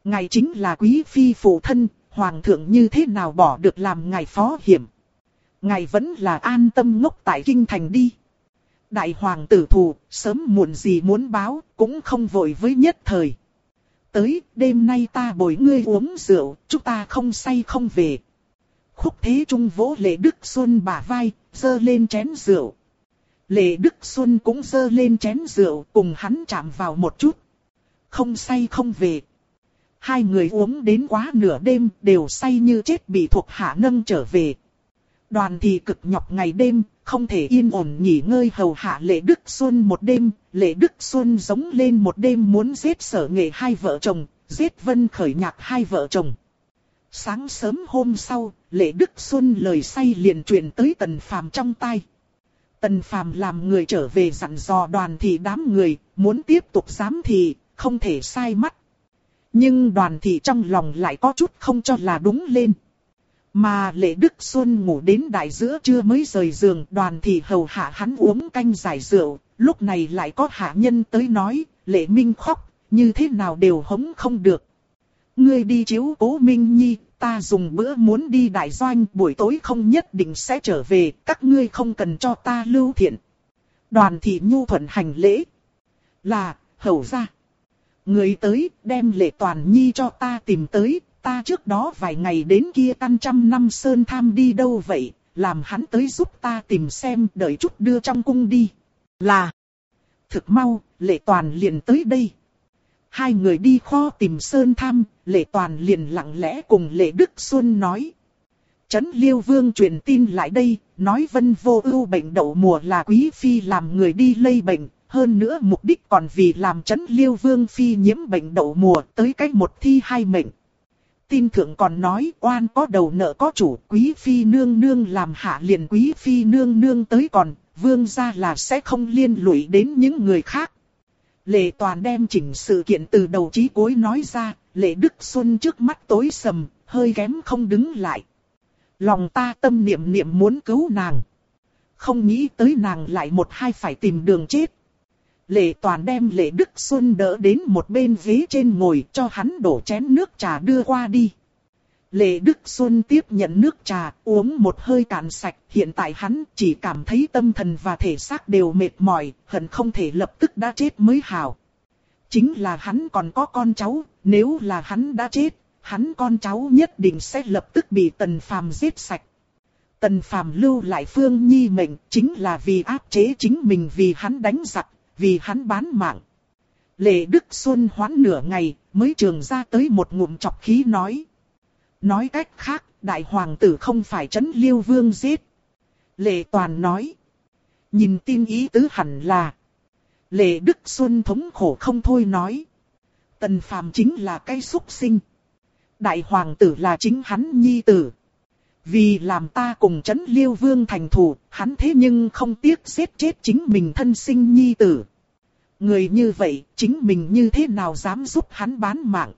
Ngài chính là quý phi phụ thân, hoàng thượng như thế nào bỏ được làm ngài phó hiểm. Ngài vẫn là an tâm ngốc tại kinh thành đi. Đại hoàng tử thù, sớm muộn gì muốn báo, cũng không vội với nhất thời. Tới, đêm nay ta bồi ngươi uống rượu, chúng ta không say không về. Khúc Thế Trung vỗ Lệ Đức Xuân bả vai, giơ lên chén rượu. Lệ Đức Xuân cũng giơ lên chén rượu, cùng hắn chạm vào một chút. Không say không về. Hai người uống đến quá nửa đêm, đều say như chết bị thuộc hạ nâng trở về. Đoàn thì cực nhọc ngày đêm, không thể yên ổn nghỉ ngơi hầu hạ Lệ Đức Xuân một đêm. Lệ Đức Xuân giống lên một đêm muốn giết Sở Nghệ hai vợ chồng, giết Vân Khởi Nhạc hai vợ chồng. Sáng sớm hôm sau, Lệ Đức Xuân lời say liền truyền tới Tần Phàm trong tai. Tần Phàm làm người trở về dặn dò Đoàn thị đám người, muốn tiếp tục giám thị, không thể sai mắt. Nhưng Đoàn thị trong lòng lại có chút không cho là đúng lên. Mà Lệ Đức Xuân ngủ đến đại giữa trưa mới rời giường, Đoàn thị hầu hạ hắn uống canh giải rượu, lúc này lại có hạ nhân tới nói, Lệ Minh khóc, như thế nào đều hống không được. Ngươi đi chiếu cố Minh Nhi, ta dùng bữa muốn đi đại doanh, buổi tối không nhất định sẽ trở về, các ngươi không cần cho ta lưu thiện. Đoàn thị nhu thuận hành lễ. Là, hầu ra. Người tới, đem Lệ Toàn Nhi cho ta tìm tới, ta trước đó vài ngày đến kia căn trăm năm sơn tham đi đâu vậy, làm hắn tới giúp ta tìm xem, đợi chút đưa trong cung đi. Là, thực mau, Lệ Toàn liền tới đây. Hai người đi kho tìm sơn tham, Lệ Toàn liền lặng lẽ cùng Lệ Đức Xuân nói. Trấn Liêu Vương truyền tin lại đây, nói Vân Vô Ưu bệnh đậu mùa là quý phi làm người đi lây bệnh, hơn nữa mục đích còn vì làm Trấn Liêu Vương phi nhiễm bệnh đậu mùa tới cách một thi hai mệnh. Tin thượng còn nói oan có đầu nợ có chủ, quý phi nương nương làm hạ liền quý phi nương nương tới còn, vương gia là sẽ không liên lụy đến những người khác. Lệ Toàn đem chỉnh sự kiện từ đầu chí cuối nói ra, Lệ Đức Xuân trước mắt tối sầm, hơi kém không đứng lại. Lòng ta tâm niệm niệm muốn cứu nàng. Không nghĩ tới nàng lại một hai phải tìm đường chết. Lệ Toàn đem Lệ Đức Xuân đỡ đến một bên ghế trên ngồi cho hắn đổ chén nước trà đưa qua đi. Lệ Đức Xuân tiếp nhận nước trà, uống một hơi cạn sạch, hiện tại hắn chỉ cảm thấy tâm thần và thể xác đều mệt mỏi, hận không thể lập tức đã chết mới hảo. Chính là hắn còn có con cháu, nếu là hắn đã chết, hắn con cháu nhất định sẽ lập tức bị Tần Phàm giết sạch. Tần Phàm lưu lại Phương Nhi mệnh chính là vì áp chế chính mình, vì hắn đánh giặc, vì hắn bán mạng. Lệ Đức Xuân hoãn nửa ngày, mới trường ra tới một ngụm chọc khí nói. Nói cách khác, đại hoàng tử không phải Trấn Liêu Vương giết. Lệ Toàn nói. Nhìn tin ý tứ hẳn là. Lệ Đức Xuân thống khổ không thôi nói. Tần Phàm chính là cái súc sinh. Đại hoàng tử là chính hắn nhi tử. Vì làm ta cùng Trấn Liêu Vương thành thù, hắn thế nhưng không tiếc giết chết chính mình thân sinh nhi tử. Người như vậy, chính mình như thế nào dám giúp hắn bán mạng.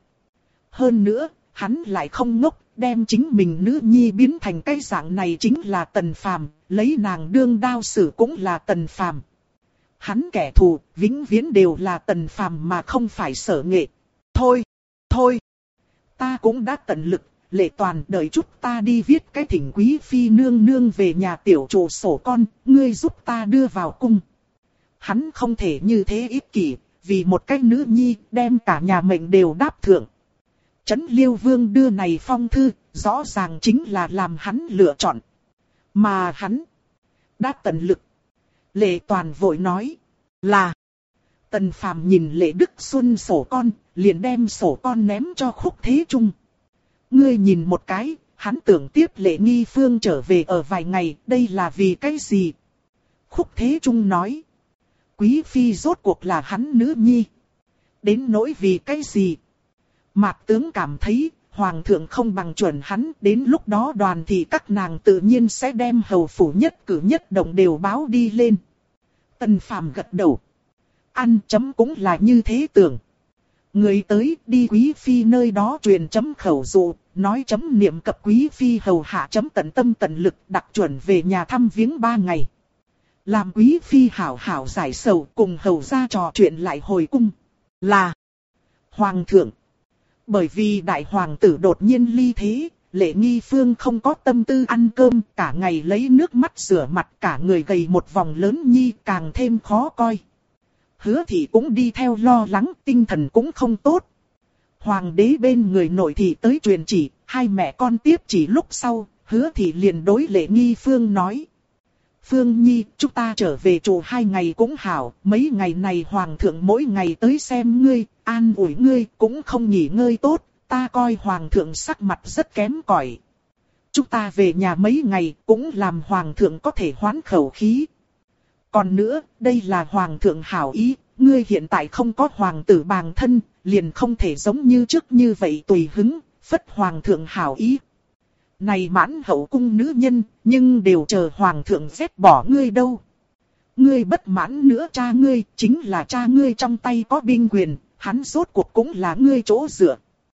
Hơn nữa, hắn lại không ngốc, đem chính mình nữ nhi biến thành cái dạng này chính là Tần Phàm, lấy nàng đương đao sử cũng là Tần Phàm. Hắn kẻ thù, vĩnh viễn đều là Tần Phàm mà không phải Sở Nghệ. Thôi, ta cũng đã tận lực, Lệ Toàn đợi chút ta đi viết cái thỉnh quý phi nương nương về nhà tiểu trụ sổ con, ngươi giúp ta đưa vào cung. Hắn không thể như thế ích kỷ, vì một cái nữ nhi đem cả nhà mệnh đều đáp thượng. Trấn Liêu Vương đưa này phong thư, rõ ràng chính là làm hắn lựa chọn. Mà hắn đã tận lực. Lệ Toàn vội nói là. Tần Phàm nhìn Lệ Đức Xuân sổ con, liền đem sổ con ném cho Khúc Thế Trung. Ngươi nhìn một cái, hắn tưởng tiếp Lệ Nghi Phương trở về ở vài ngày, đây là vì cái gì? Khúc Thế Trung nói. Quý phi rốt cuộc là hắn nữ nhi. Đến nỗi vì cái gì? Mạc tướng cảm thấy, hoàng thượng không bằng chuẩn hắn, đến lúc đó Đoàn thì các nàng tự nhiên sẽ đem hầu phủ nhất cử nhất động đều báo đi lên. Tần Phàm gật đầu. Ăn chấm cũng là như thế tưởng. Người tới đi quý phi nơi đó truyền chấm khẩu dụ, nói chấm niệm cập quý phi hầu hạ chấm tận tâm tận lực đặc chuẩn về nhà thăm viếng 3 ngày. Làm quý phi hảo hảo giải sầu cùng hầu ra trò chuyện lại hồi cung. Là. Hoàng thượng. Bởi vì đại hoàng tử đột nhiên ly thế, Lệ Nghi Phương không có tâm tư ăn cơm, cả ngày lấy nước mắt rửa mặt, cả người gầy một vòng lớn nhi, càng thêm khó coi. Hứa Thị cũng đi theo lo lắng, tinh thần cũng không tốt. Hoàng đế bên người nội thị tới truyền chỉ, hai mẹ con tiếp chỉ lúc sau, Hứa Thị liền đối Lệ Nghi Phương nói. Phương Nhi, chúng ta trở về trụ 2 ngày cũng hảo, mấy ngày này Hoàng thượng mỗi ngày tới xem ngươi, an ủi ngươi, cũng không nghỉ ngơi tốt, ta coi Hoàng thượng sắc mặt rất kém cỏi. Chúng ta về nhà mấy ngày, cũng làm Hoàng thượng có thể hoán khẩu khí. Còn nữa, đây là Hoàng thượng hảo ý, ngươi hiện tại không có Hoàng tử bàng thân, liền không thể giống như trước như vậy tùy hứng, phất Hoàng thượng hảo ý. Này mãn hậu cung nữ nhân, nhưng đều chờ Hoàng thượng ghét bỏ ngươi đâu. Ngươi bất mãn nữa cha ngươi, chính là cha ngươi trong tay có binh quyền, hắn rốt cuộc cũng là ngươi chỗ dựa.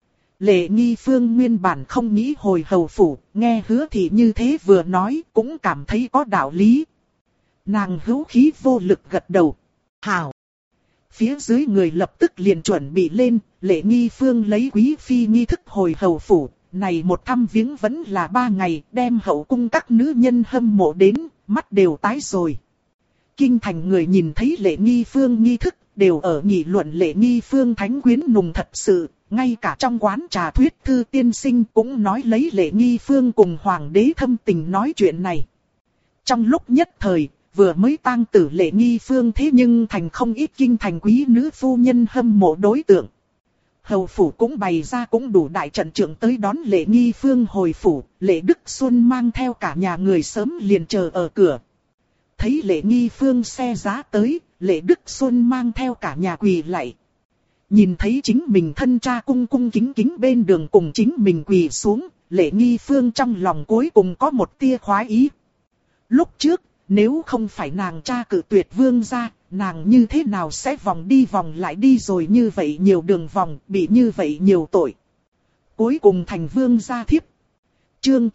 Lệ Nghi Phương nguyên bản không nghĩ hồi hầu phủ, nghe Hứa Thị như thế vừa nói, cũng cảm thấy có đạo lý. Nàng hữu khí vô lực gật đầu. Hảo. Phía dưới người lập tức liền chuẩn bị lên, Lệ Nghi Phương lấy quý phi nghi thức hồi hầu phủ. Này một thăm viếng vẫn là 3 ngày, đem hậu cung các nữ nhân hâm mộ đến, mắt đều tái rồi. Kinh thành người nhìn thấy Lệ Nghi Phương nghi thức, đều ở nghị luận Lệ Nghi Phương thánh quyến nùng thật sự, ngay cả trong quán trà thuyết thư tiên sinh cũng nói lấy Lệ Nghi Phương cùng hoàng đế thâm tình nói chuyện này. Trong lúc nhất thời, vừa mới tang tử Lệ Nghi Phương thế nhưng thành không ít kinh thành quý nữ phu nhân hâm mộ đối tượng. Hầu phủ cũng bày ra cũng đủ đại trận trưởng tới đón Lệ Nghi Phương hồi phủ, Lệ Đức Xuân mang theo cả nhà người sớm liền chờ ở cửa. Thấy Lệ Nghi Phương xe giá tới, Lệ Đức Xuân mang theo cả nhà quỳ lạy. Nhìn thấy chính mình thân cha cung cung kính kính bên đường cùng chính mình quỳ xuống, Lệ Nghi Phương trong lòng cuối cùng có một tia khoái ý. Lúc trước, nếu không phải nàng cha cự tuyệt vương gia, nàng như thế nào sẽ vòng đi vòng lại đi rồi như vậy nhiều đường vòng, bị như vậy nhiều tội. Cuối cùng thành vương gia thiếp. Chương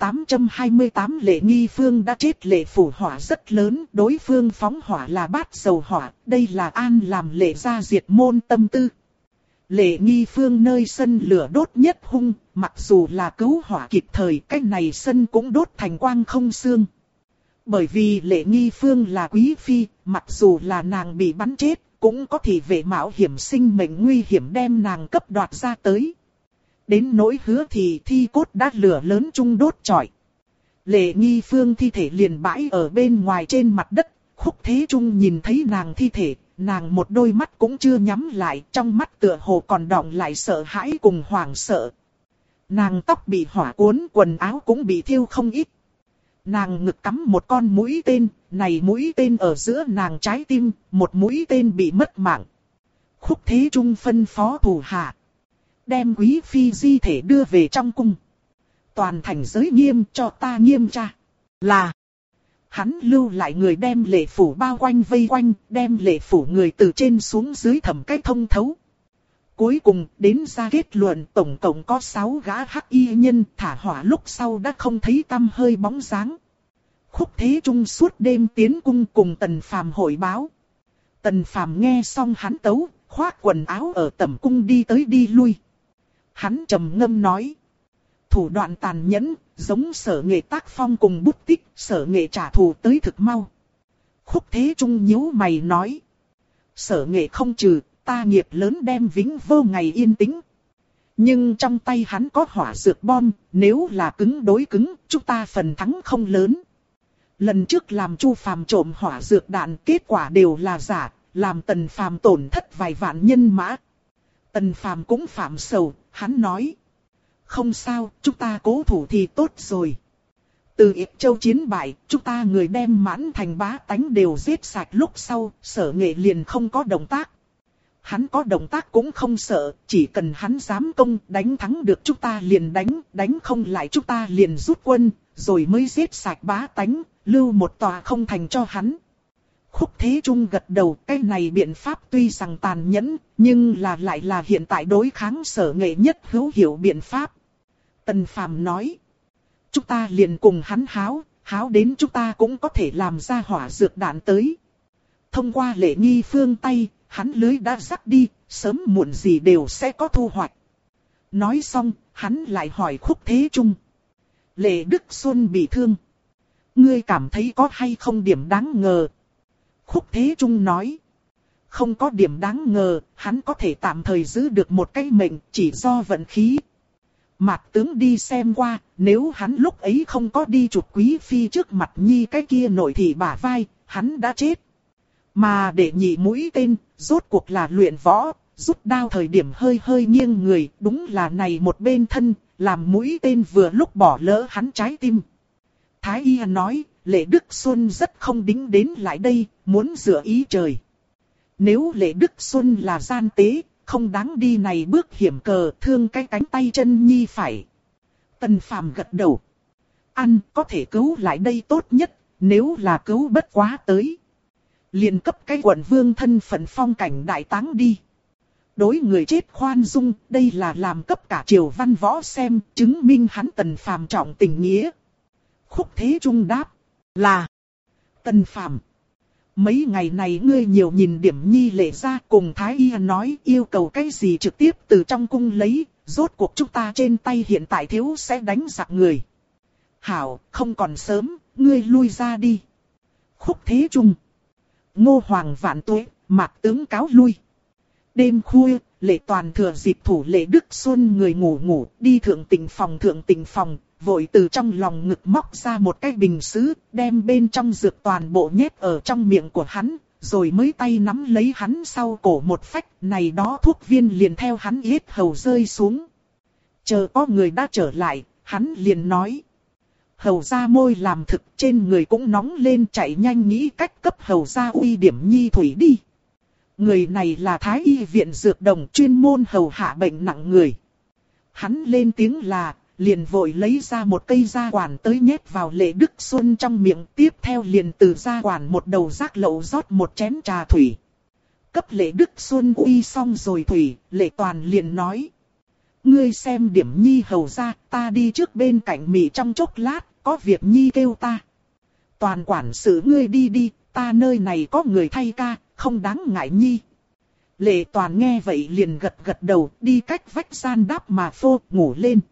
828 Lệ Nghi Phương đã chết. Lệ phủ hỏa rất lớn, đối phương phóng hỏa là bát dầu hỏa, đây là an làm Lệ gia diệt môn tâm tư. Lệ Nghi Phương nơi sân lửa đốt nhất hung, mặc dù là cứu hỏa kịp thời, cái này sân cũng đốt thành quang không xương. Bởi vì Lệ Nghi Phương là quý phi, mặc dù là nàng bị bắn chết, cũng có thể về mạo hiểm sinh mệnh nguy hiểm đem nàng cấp đoạt ra tới. Đến nỗi Hứa thì thi cốt đã lửa lớn chung đốt trọi. Lệ Nghi Phương thi thể liền bãi ở bên ngoài trên mặt đất, Khúc Thế Trung nhìn thấy nàng thi thể, nàng một đôi mắt cũng chưa nhắm lại, trong mắt tựa hồ còn đọng lại sợ hãi cùng hoảng sợ. Nàng tóc bị hỏa cuốn, quần áo cũng bị thiêu không ít. Nàng ngực cắm một con mũi tên, này mũi tên ở giữa nàng trái tim, một mũi tên bị mất mạng. Khúc Thế Trung phân phó thủ hạ, đem quý phi di thể đưa về trong cung. Toàn thành giới nghiêm, cho ta nghiêm tra. Là, hắn lưu lại người đem Lệ phủ bao quanh vây quanh, đem Lệ phủ người từ trên xuống dưới thẩm cách thông thấu. Cuối cùng đến ra kết luận tổng cộng có 6 gã hắc y nhân, thả hỏa lúc sau đã không thấy tăm hơi bóng dáng. Khúc Thế Trung suốt đêm tiến cung cùng Tần Phàm hội báo. Tần Phàm nghe xong hắn tấu, khoác quần áo ở tẩm cung đi tới đi lui. Hắn trầm ngâm nói, thủ đoạn tàn nhẫn, giống Sở Nghệ tác phong cùng bút tích, Sở Nghệ trả thù tới thực mau. Khúc Thế Trung nhíu mày nói, Sở Nghệ không trừ, ta nghiệp lớn đem vĩnh vô ngày yên tĩnh. Nhưng trong tay hắn có hỏa dược bom, nếu là cứng đối cứng, chúng ta phần thắng không lớn. Lần trước làm Chu Phàm trộm hỏa dược đạn, kết quả đều là giả, làm Tần Phàm tổn thất vài vạn nhân mã. Tần Phàm cũng phạm sầu, hắn nói, không sao, chúng ta cố thủ thì tốt rồi. Từ Yết Châu chiến bại, chúng ta người đem Mãn Thành bá tánh đều giết sạch lúc sau, Sở Nghệ liền không có động tác. Hắn có động tác cũng không sợ, chỉ cần hắn dám công, đánh thắng được chúng ta liền đánh, đánh không lại chúng ta liền rút quân, rồi mới giết sạch bá tánh, lưu một tòa không thành cho hắn. Khúc Thế Trung gật đầu, cái này biện pháp tuy rằng tàn nhẫn, nhưng lại là hiện tại đối kháng Sở Nghệ nhất hữu hiệu biện pháp. Tần Phàm nói, chúng ta liền cùng hắn háo đến chúng ta cũng có thể làm ra hỏa dược đạn tới. Thông qua Lệ Nghi Phương tay, hắn lưới đã rắc đi, sớm muộn gì đều sẽ có thu hoạch. Nói xong, hắn lại hỏi Khúc Thế Trung. Lệ Đức Xuân bị thương. Ngươi cảm thấy có hay không điểm đáng ngờ? Khúc Thế Trung nói. Không có điểm đáng ngờ, hắn có thể tạm thời giữ được một cái mệnh chỉ do vận khí. Mạc tướng đi xem qua, nếu hắn lúc ấy không có đi chụp quý phi trước mặt nhi cái kia nội thị bả vai, hắn đã chết. Mà để nhị mũi tên, rốt cuộc là luyện võ, rút đao thời điểm hơi hơi nghiêng người, đúng là này một bên thân, làm mũi tên vừa lúc bỏ lỡ hắn trái tim. Thái y nói, Lệ Đức Xuân rất không đính đến lại đây, muốn dựa ý trời. Nếu Lệ Đức Xuân là gian tế, không đáng đi này bước hiểm cờ thương cái cánh tay chân nhi phải. Tần Phàm gật đầu. Ăn có thể cứu lại đây tốt nhất, nếu là cứu bất quá tới. Liền cấp cái quận vương thân phận phong cảnh đại táng đi. Đối người chết khoan dung, đây là làm cấp cả triều văn võ xem, chứng minh hắn Tần Phàm trọng tình nghĩa. Khúc Thế Trung đáp, là Tần Phàm. Mấy ngày này ngươi nhiều nhìn điểm nhi Lệ ra cùng Thái y nói yêu cầu cái gì trực tiếp từ trong cung lấy, rốt cuộc chúng ta trên tay hiện tại thiếu sẽ đánh giặc người. Hảo, không còn sớm, ngươi lui ra đi. Khúc Thế Trung. Ngô Hoàng vạn tuế, Mạc tướng cáo lui. Đêm khuya, Lệ Toàn thừa dịp thủ Lệ Đức Xuân người ngủ đi thượng tỉnh phòng, vội từ trong lòng ngực móc ra một cái bình sứ, đem bên trong dược toàn bộ nhét ở trong miệng của hắn, rồi mới tay nắm lấy hắn sau cổ một phách, này đó thuốc viên liền theo hắn yết hầu rơi xuống. Chờ có người đã trở lại, hắn liền nói. Hầu ra môi làm thực trên người cũng nóng lên chạy nhanh nghĩ cách cấp hầu ra uy điểm nhi thủy đi. Người này là Thái y viện dược đồng chuyên môn hầu hạ bệnh nặng người. Hắn lên tiếng là, liền vội lấy ra một cây gia quản tới nhét vào Lệ Đức Xuân trong miệng, tiếp theo liền từ gia quản một đầu rác lậu rót một chén trà thủy. Cấp Lệ Đức Xuân uy xong rồi thủy, Lệ Toàn liền nói. Ngươi xem điểm nhi hầu ra, ta đi trước bên cạnh mị trong chốc lát, có việc nhi kêu ta. Toàn quản sự ngươi đi, ta nơi này có người thay ca, không đáng ngại nhi. Lệ Toàn nghe vậy liền gật đầu, đi cách vách gian đáp mà phô, ngủ lên.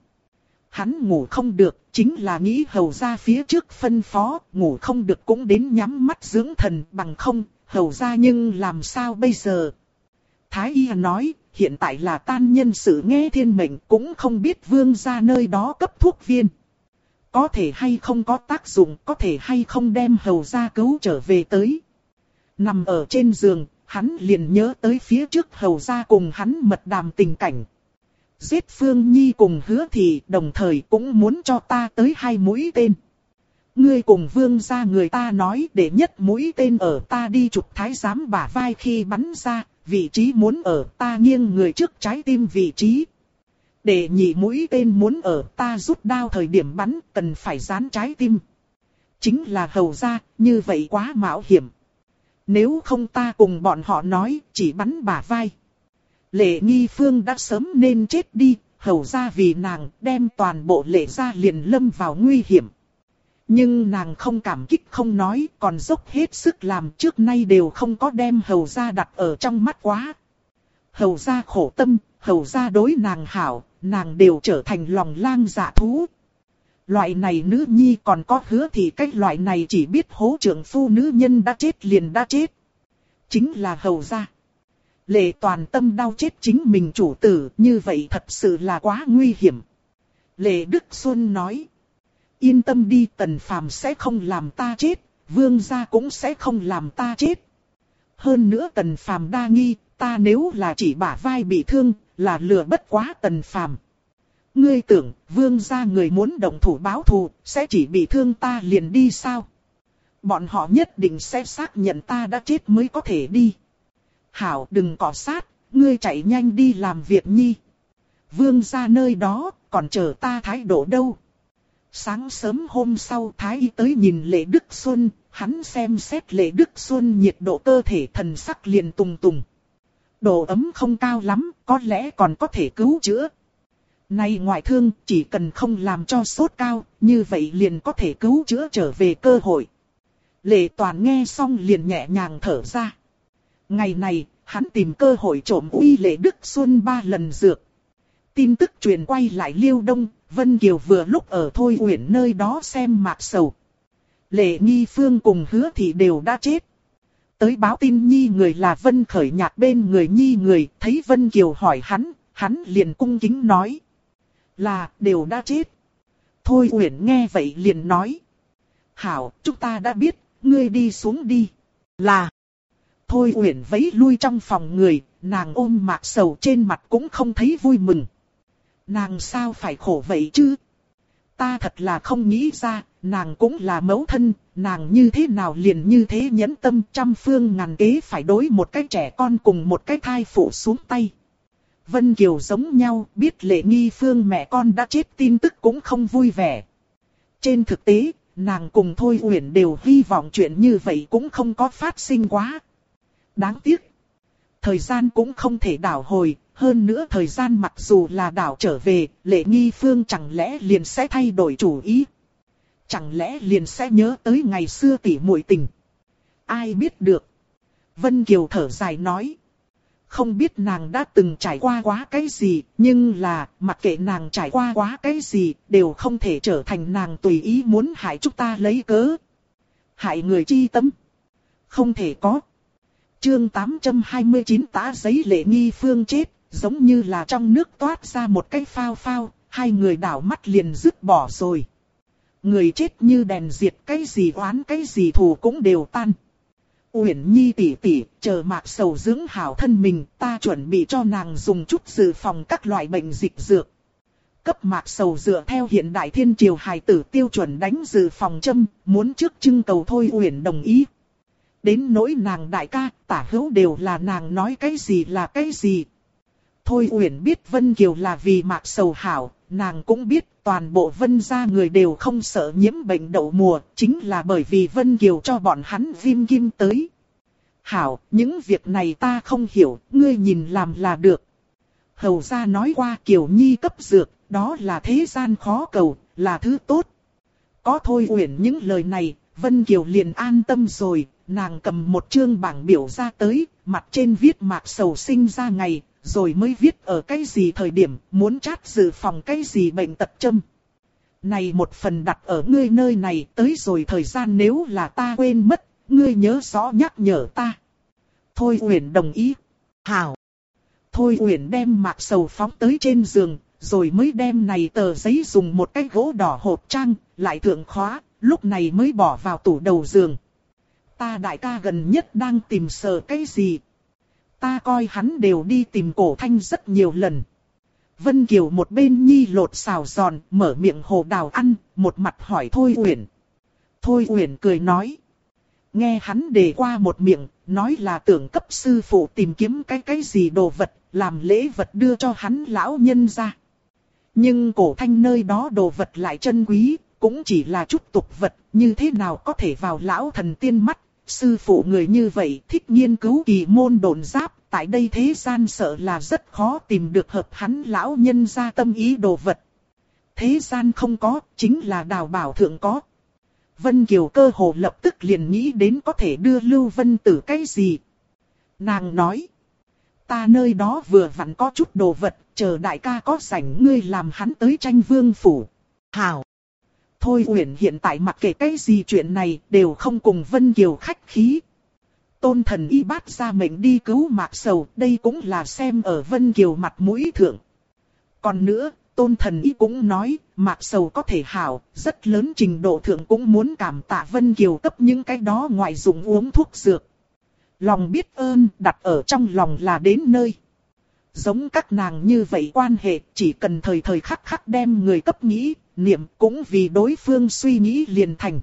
Hắn ngủ không được, chính là nghĩ hầu ra phía trước phân phó, ngủ không được cũng đến nhắm mắt dưỡng thần, bằng không, hầu ra nhưng làm sao bây giờ. Thái y nói, hiện tại là tan nhân sự nghe thiên mệnh, cũng không biết vương gia nơi đó cấp thuốc viên. Có thể hay không có tác dụng, có thể hay không đem hầu ra cứu trở về tới. Nằm ở trên giường, hắn liền nhớ tới phía trước hầu ra cùng hắn mật đàm tình cảnh. Giết Phương Nhi cùng Hứa Thị đồng thời cũng muốn cho ta tới 2 mũi tên. Ngươi cùng vương gia người ta nói để nhất mũi tên ở ta đi chụp thái giám bả vai khi bắn ra, vị trí muốn ở ta nghiêng người trước trái tim vị trí. Để nhị mũi tên muốn ở ta rút đao thời điểm bắn, cần phải dán trái tim. Chính là hầu ra, như vậy quá mạo hiểm. Nếu không ta cùng bọn họ nói, chỉ bắn bả vai. Lệ Nghi Phương đã sớm nên chết đi, hầu ra vì nàng đem toàn bộ Lệ gia liền lâm vào nguy hiểm. Nhưng nàng không cảm kích không nói, còn dốc hết sức làm, trước nay đều không có đem hầu ra đặt ở trong mắt quá. Hầu ra khổ tâm, hầu ra đối nàng hảo, nàng đều trở thành lòng lang dạ thú. Loại này nữ nhi còn có Hứa thì cách loại này chỉ biết hố trưởng phu nữ nhân đã chết liền đã chết. Chính là hầu ra. Lệ Toàn tâm đau chết chính mình chủ tử, như vậy thật sự là quá nguy hiểm. Lệ Đức Xuân nói. Yên tâm đi, Tần Phàm sẽ không làm ta chết, vương gia cũng sẽ không làm ta chết. Hơn nữa Tần Phàm đa nghi, ta nếu là chỉ bả vai bị thương, là lừa bất quá Tần Phàm. Ngươi tưởng, vương gia người muốn động thủ báo thù, sẽ chỉ bị thương ta liền đi sao? Bọn họ nhất định sẽ xác nhận ta đã chết mới có thể đi. Hảo, đừng cọ sát, ngươi chạy nhanh đi làm việc nhi. Vương gia nơi đó, còn chờ ta thái độ đâu. Sáng sớm hôm sau Thái y tới nhìn Lệ Đức Xuân, hắn xem xét Lệ Đức Xuân nhiệt độ cơ thể thần sắc liền tùng tùng. Độ ấm không cao lắm, có lẽ còn có thể cứu chữa. Này ngoại thương, chỉ cần không làm cho sốt cao, như vậy liền có thể cứu chữa trở về cơ hội. Lệ Toàn nghe xong liền nhẹ nhàng thở ra. Ngày này, hắn tìm cơ hội trộm uy Lệ Đức Xuân 3 lần dược. tin tức truyền quay lại Liêu Đông, Vân Kiều vừa lúc ở Thôi Uyển nơi đó xem Mạc Sầu. Lệ Nghi Phương cùng Hứa Thị đều đã chết. Tới báo tin Nhi người là Vân Khởi Nhạc bên người Nhi người, thấy Vân Kiều hỏi hắn liền cung kính nói. Là, đều đã chết. Thôi Uyển nghe vậy liền nói. Hảo, chúng ta đã biết, ngươi đi xuống đi. Là. Thôi Uyển vẫy lui trong phòng người, nàng ôm Mạc Sầu trên mặt cũng không thấy vui mừng. Nàng sao phải khổ vậy chứ? Ta thật là không nghĩ ra, nàng cũng là mẫu thân, nàng như thế nào liền như thế nhẫn tâm trăm phương ngàn kế phải đối một cái trẻ con cùng một cái thai phụ xuống tay. Vân Kiều giống nhau, biết Lệ Nghi Phương mẹ con đã chết tin tức cũng không vui vẻ. Trên thực tế, nàng cùng Thôi Uyển đều hy vọng chuyện như vậy cũng không có phát sinh quá. Đáng tiếc, thời gian cũng không thể đảo hồi, hơn nữa thời gian mặc dù là đảo trở về, Lệ Nghi Phương chẳng lẽ liền sẽ thay đổi chủ ý? Chẳng lẽ liền sẽ nhớ tới ngày xưa tỉ muội tình? Ai biết được? Vân Kiều thở dài nói. Không biết nàng đã từng trải qua quá cái gì, nhưng là, mặc kệ nàng trải qua quá cái gì, đều không thể trở thành nàng tùy ý muốn hại chúng ta lấy cớ. Hại người chi tâm? Không thể có. Chương 829 tá giấy Lệ Nghi Phương chết, giống như là trong nước toát ra một cái phao phao, hai người đảo mắt liền dứt bỏ rồi. Người chết như đèn diệt, cái gì oán cái gì thù cũng đều tan. Uyển Nhi tỷ tỷ, chờ Mạc Sầu dưỡng hảo thân mình, ta chuẩn bị cho nàng dùng chút dự phòng các loại bệnh dịch dược. Cấp Mạc Sầu dựa theo hiện đại thiên triều hài tử tiêu chuẩn đánh dự phòng châm, muốn trước trưng cầu Thôi Uyển đồng ý. Đến nỗi nàng đại ca, Tả Hữu đều là nàng nói cái gì là cái gì. Thôi Uyển biết Vân Kiều là vì Mạc Sầu hảo, nàng cũng biết toàn bộ Vân gia người đều không sợ nhiễm bệnh đậu mùa, chính là bởi vì Vân Kiều cho bọn hắn viêm kim tới. Hảo, những việc này ta không hiểu, ngươi nhìn làm là được. Hầu gia nói qua Kiều Nhi cấp dược, đó là thế gian khó cầu, là thứ tốt. Có Thôi Uyển những lời này, Vân Kiều liền an tâm rồi, nàng cầm một chương bảng biểu ra tới, mặt trên viết Mạc Sầu sinh ra ngày, rồi mới viết ở cái gì thời điểm, muốn chát dự phòng cái gì bệnh tật châm. Này một phần đặt ở ngươi nơi này, tới rồi thời gian nếu là ta quên mất, ngươi nhớ rõ nhắc nhở ta. Thôi Uyển đồng ý. Hảo. Thôi Uyển đem Mạc Sầu phóng tới trên giường, rồi mới đem này tờ giấy dùng một cái gỗ đỏ hộp trang, lại thượng khóa, lúc này mới bỏ vào tủ đầu giường. Ta đại ca gần nhất đang tìm sờ cái gì? Ta coi hắn đều đi tìm Cổ Thanh rất nhiều lần. Vân Kiều một bên nhi lột xào giòn, mở miệng hồ đào ăn, một mặt hỏi Thôi Uyển. Thôi Uyển cười nói. Nghe hắn đề qua một miệng, nói là tưởng cấp sư phụ tìm kiếm cái gì đồ vật, làm lễ vật đưa cho hắn lão nhân ra. Nhưng Cổ Thanh nơi đó đồ vật lại chân quý, cũng chỉ là chút tục vật, như thế nào có thể vào lão thần tiên mắt. Sư phụ người như vậy thích nghiên cứu kỳ môn độn giáp, tại đây thế gian sợ là rất khó tìm được hợp hắn lão nhân ra tâm ý đồ vật. Thế gian không có, chính là đào bảo thượng có. Vân Kiều cơ hồ lập tức liền nghĩ đến có thể đưa Lưu Vân Tử cái gì. Nàng nói, ta nơi đó vừa vặn có chút đồ vật, chờ đại ca có rảnh ngươi làm hắn tới tranh vương phủ. Hảo. Thôi Uyển hiện tại mặc kệ cái gì chuyện này đều không cùng Vân Kiều khách khí. Tôn Thần Y bắt ra mệnh đi cứu Mạc Sầu, đây cũng là xem ở Vân Kiều mặt mũi thượng. Còn nữa, Tôn Thần Y cũng nói, Mạc Sầu có thể hảo, rất lớn trình độ thượng cũng muốn cảm tạ Vân Kiều cấp những cái đó ngoại dụng uống thuốc dược. Lòng biết ơn đặt ở trong lòng là đến nơi. Giống các nàng như vậy quan hệ, chỉ cần thời thời khắc khắc đem người cấp nghĩ, niệm cũng vì đối phương suy nghĩ liền thành.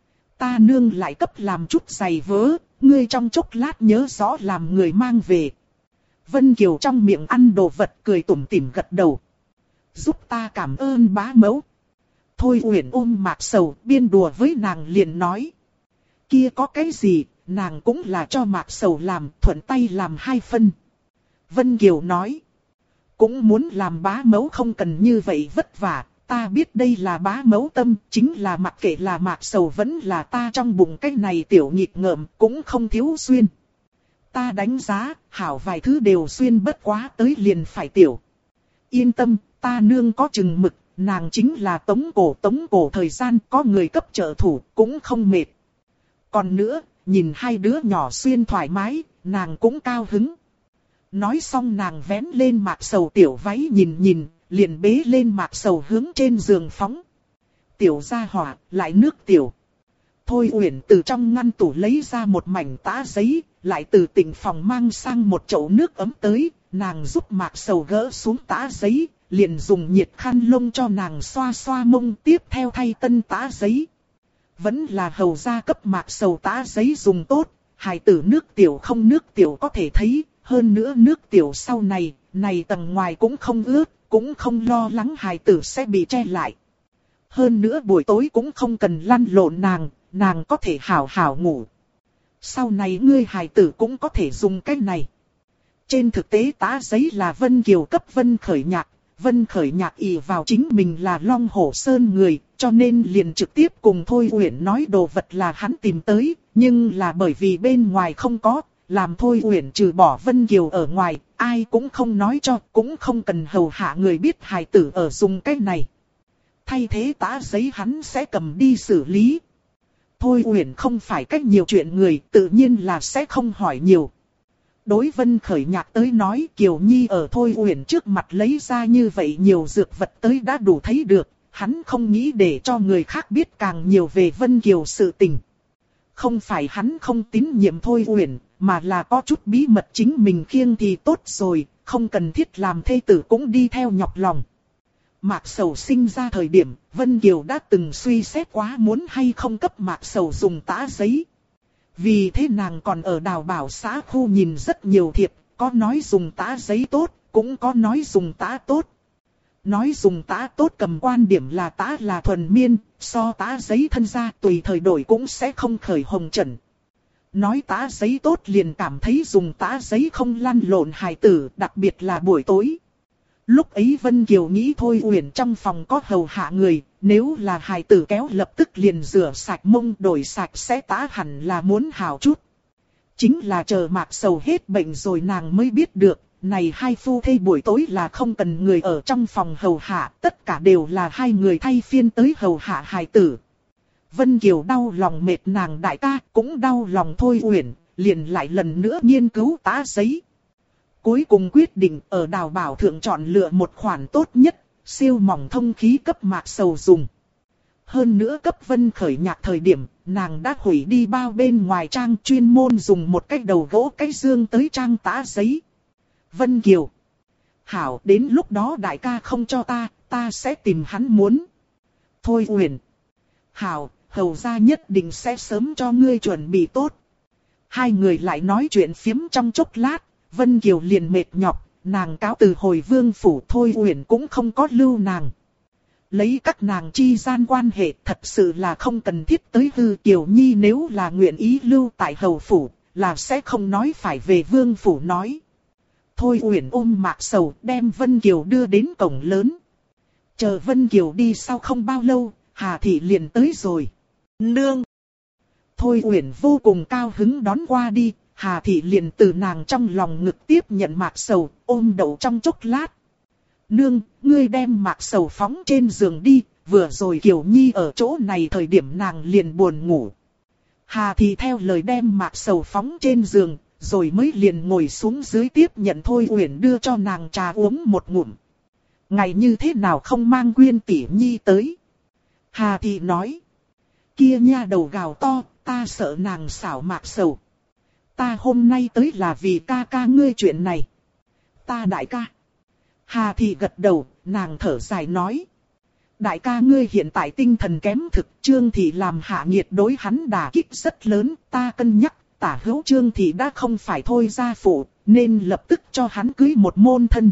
Ta nương lại cấp làm chút giày vớ, ngươi trong chốc lát nhớ rõ làm người mang về. Vân Kiều trong miệng ăn đồ vật cười tủm tỉm gật đầu. Giúp ta cảm ơn bá mẫu. Thôi Uyển ôm Mạc Sầu biên đùa với nàng liền nói. Kia có cái gì, nàng cũng là cho Mạc Sầu làm, thuận tay làm 2 phân. Vân Kiều nói. Cũng muốn làm bá mẫu không cần như vậy vất vả. Ta biết đây là bá mẫu tâm, chính là mặc kệ là Mạc Sầu vẫn là ta trong bụng cái này tiểu nhịp ngợm cũng không thiếu xuyên. Ta đánh giá, hảo vài thứ đều xuyên bất quá tới liền phải tiểu. yên tâm, ta nương có chừng mực, nàng chính là tống cổ thời gian có người cấp trợ thủ cũng không mệt. Còn nữa, nhìn hai đứa nhỏ xuyên thoải mái, nàng cũng cao hứng. Nói xong nàng vén lên Mạc Sầu tiểu váy nhìn, liền bế lên Mạc Sầu hướng trên giường phóng. Tiểu gia hỏa, lại nước tiểu. Thôi Uyển từ trong ngăn tủ lấy ra một mảnh tã giấy, lại từ tịnh phòng mang sang một chậu nước ấm tới, nàng giúp Mạc Sầu gỡ xuống tã giấy, liền dùng nhiệt khăn lông cho nàng xoa xoa mông, tiếp theo thay tân tã giấy. Vẫn là hầu gia cấp Mạc Sầu tã giấy dùng tốt, hài tử nước tiểu không nước tiểu có thể thấy, hơn nữa nước tiểu sau này tầng ngoài cũng không ướt, cũng không lo lắng hài tử sẽ bị che lại. Hơn nữa buổi tối cũng không cần lăn lộn nàng có thể hảo hảo ngủ. Sau này ngươi hài tử cũng có thể dùng cái này. Trên thực tế tã giấy là Vân Kiều cấp Vân Khởi Nhạc. Vân Khởi Nhạc ỷ vào chính mình là Long Hổ Sơn người, cho nên liền trực tiếp cùng Thôi Uyển nói đồ vật là hắn tìm tới, nhưng là bởi vì bên ngoài không có, làm Thôi Uyển trừ bỏ Vân Kiều ở ngoài, ai cũng không nói cho, cũng không cần hầu hạ người biết hài tử ở dùng cái này. Thay thế tã giấy hắn sẽ cầm đi xử lý. Thôi Uyển không phải cách nhiều chuyện người, tự nhiên là sẽ không hỏi nhiều. Đối Vân Khởi Nhạc tới nói Kiều Nhi ở Thôi Uyển trước mặt lấy ra như vậy nhiều dược vật tới đã đủ thấy được, hắn không nghĩ để cho người khác biết càng nhiều về Vân Kiều sự tình. Không phải hắn không tín nhiệm Thôi Uyển, mà là có chút bí mật chính mình khiêng thì tốt rồi, không cần thiết làm thê tử cũng đi theo nhọc lòng. Mạc Sầu sinh ra thời điểm, Vân Kiều đã từng suy xét quá muốn hay không cấp Mạc Sầu dùng tã giấy. Vì thế nàng còn ở Đào Bảo xã khu nhìn rất nhiều thiệp, có nói dùng tã giấy tốt, cũng có nói dùng tã tốt. Nói dùng tã tốt cầm quan điểm là tã là thuần miên, so tã giấy thân ra tùy thời đổi cũng sẽ không khởi hồng trần. Nói tã giấy tốt liền cảm thấy dùng tã giấy không lăn lộn hài tử, đặc biệt là buổi tối. Lúc ấy Vân Kiều nghĩ Thôi Uyển trong phòng có hầu hạ người, nếu là hài tử kéo lập tức liền rửa sạch mông đổi sạch sẽ tã hẳn là muốn hào chút. Chính là chờ Mạc Sầu hết bệnh rồi nàng mới biết được, này hai phu thê buổi tối là không cần người ở trong phòng hầu hạ, tất cả đều là hai người thay phiên tới hầu hạ hài tử. Vân Kiều đau lòng mệt nàng đại ca, cũng đau lòng Thôi Uyển, liền lại lần nữa nghiên cứu tã giấy. Cuối cùng quyết định ở Đào Bảo thượng chọn lựa một khoản tốt nhất, siêu mỏng thông khí cấp Mạc Sầu dùng. Hơn nữa cấp Vân Khởi Nhạc thời điểm, nàng đã hủy đi bao bên ngoài trang chuyên môn dùng một cái đầu gỗ cái dương tới trang tã giấy. Vân Kiều. Hảo, đến lúc đó đại ca không cho ta sẽ tìm hắn muốn. Thôi Uyển. Hảo, hầu gia nhất định sẽ sớm cho ngươi chuẩn bị tốt. Hai người lại nói chuyện phiếm trong chốc lát. Vân Kiều liền mệt nhọc, nàng cáo từ hồi vương phủ. Thôi Uyển cũng không có lưu nàng. Lấy các nàng chi gian quan hệ thật sự là không cần thiết tới hư. Kiều Nhi nếu là nguyện ý lưu tại hầu phủ, là sẽ không nói phải về vương phủ nói. Thôi Uyển ôm Mạc Sầu đem Vân Kiều đưa đến cổng lớn. Chờ Vân Kiều đi sau không bao lâu, Hà Thị liền tới rồi. Nương! Thôi Uyển vô cùng cao hứng đón qua đi. Hà Thị liền từ nàng trong lòng ngực tiếp nhận Mạc Sầu, ôm đậu trong chốc lát. Nương, ngươi đem Mạc Sầu phóng trên giường đi, vừa rồi Kiều Nhi ở chỗ này thời điểm nàng liền buồn ngủ. Hà Thị theo lời đem Mạc Sầu phóng trên giường, rồi mới liền ngồi xuống dưới tiếp nhận Thôi Uyển đưa cho nàng trà uống một ngụm. Ngày như thế nào không mang Quyên tỷ nhi tới? Hà Thị nói. Kia nha đầu gào to, ta sợ nàng xảo Mạc Sầu. Ta hôm nay tới là vì ca ca ngươi chuyện này. Ta đại ca. Hà Thị gật đầu, nàng thở dài nói. Đại ca ngươi hiện tại tinh thần kém thực, Trương Thị làm hạ nghiệt đối hắn đả kích rất lớn, ta cân nhắc, tả hữu Trương Thị đã không phải thôi gia phụ, nên lập tức cho hắn cưới một môn thân.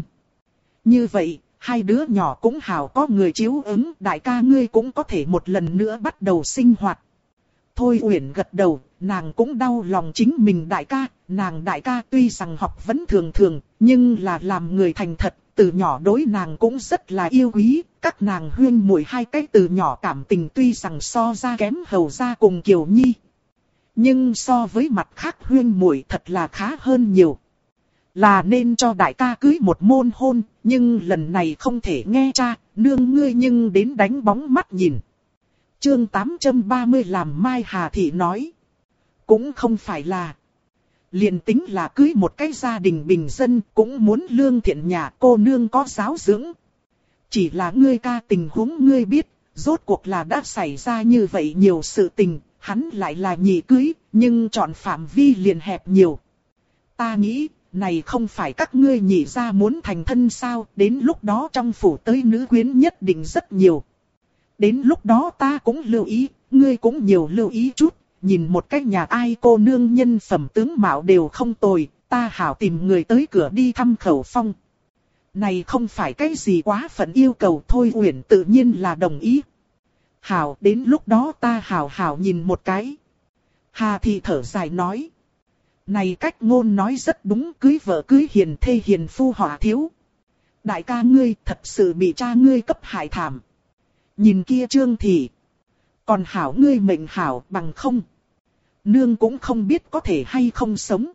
Như vậy, hai đứa nhỏ cũng hảo có người chiếu ứng, đại ca ngươi cũng có thể một lần nữa bắt đầu sinh hoạt. Thôi Uyển gật đầu, nàng cũng đau lòng chính mình đại ca, nàng đại ca tuy rằng học vẫn thường thường, nhưng là làm người thành thật, từ nhỏ đối nàng cũng rất là yêu quý, các nàng huyên muội hai cái từ nhỏ cảm tình tuy rằng so ra kém hầu gia cùng Kiều Nhi. Nhưng so với mặt khác huyên muội thật là khá hơn nhiều. Là nên cho đại ca cưới một môn hôn, nhưng lần này không thể nghe cha, nương ngươi nhưng đến đánh bóng mắt nhìn. Chương 830 làm Mai Hà Thị nói. Cũng không phải là. Liền tính là cưới một cái gia đình bình dân, cũng muốn lương thiện nhà cô nương có giáo dưỡng. Chỉ là ngươi ca tình huống ngươi biết, rốt cuộc là đã xảy ra như vậy nhiều sự tình, hắn lại là nhị cưới, nhưng chọn phạm vi liền hẹp nhiều. Ta nghĩ, này không phải các ngươi nhị gia muốn thành thân sao, đến lúc đó trong phủ tới nữ quyến nhất định rất nhiều. Đến lúc đó ta cũng lưu ý, ngươi cũng nhiều lưu ý chút, nhìn một cách nhà ai cô nương nhân phẩm tướng mạo đều không tồi, ta hảo tìm người tới cửa đi thăm khẩu phong. Này không phải cái gì quá phận yêu cầu thôi, Uyển tự nhiên là đồng ý. Hảo, đến lúc đó ta hảo nhìn một cái. Hà Thị thở dài nói. Này cách ngôn nói rất đúng, cưới vợ cưới hiền thê hiền phu họ thiếu. Đại ca ngươi thật sự bị cha ngươi cấp hại thảm. Nhìn kia Trương Thị. Còn hảo ngươi mệnh hảo bằng không. Nương cũng không biết có thể hay không sống.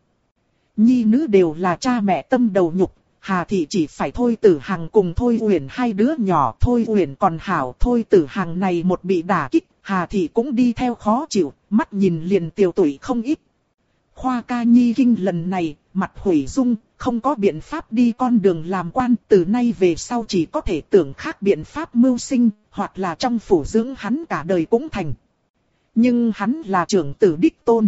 Nhi nữ đều là cha mẹ tâm đầu nhục. Hà Thị chỉ phải Thôi Tử Hằng cùng Thôi Uyển hai đứa nhỏ. Thôi Uyển còn hảo, Thôi Tử Hằng này một bị đả kích, Hà Thị cũng đi theo khó chịu, mắt nhìn liền tiều tụy không ít. Khoa Ca Nhi kinh lần này, mặt hủy dung, không có biện pháp đi con đường làm quan, từ nay về sau chỉ có thể tưởng khác biện pháp mưu sinh, hoặc là trong phủ dưỡng hắn cả đời cũng thành. Nhưng hắn là trưởng tử đích tôn.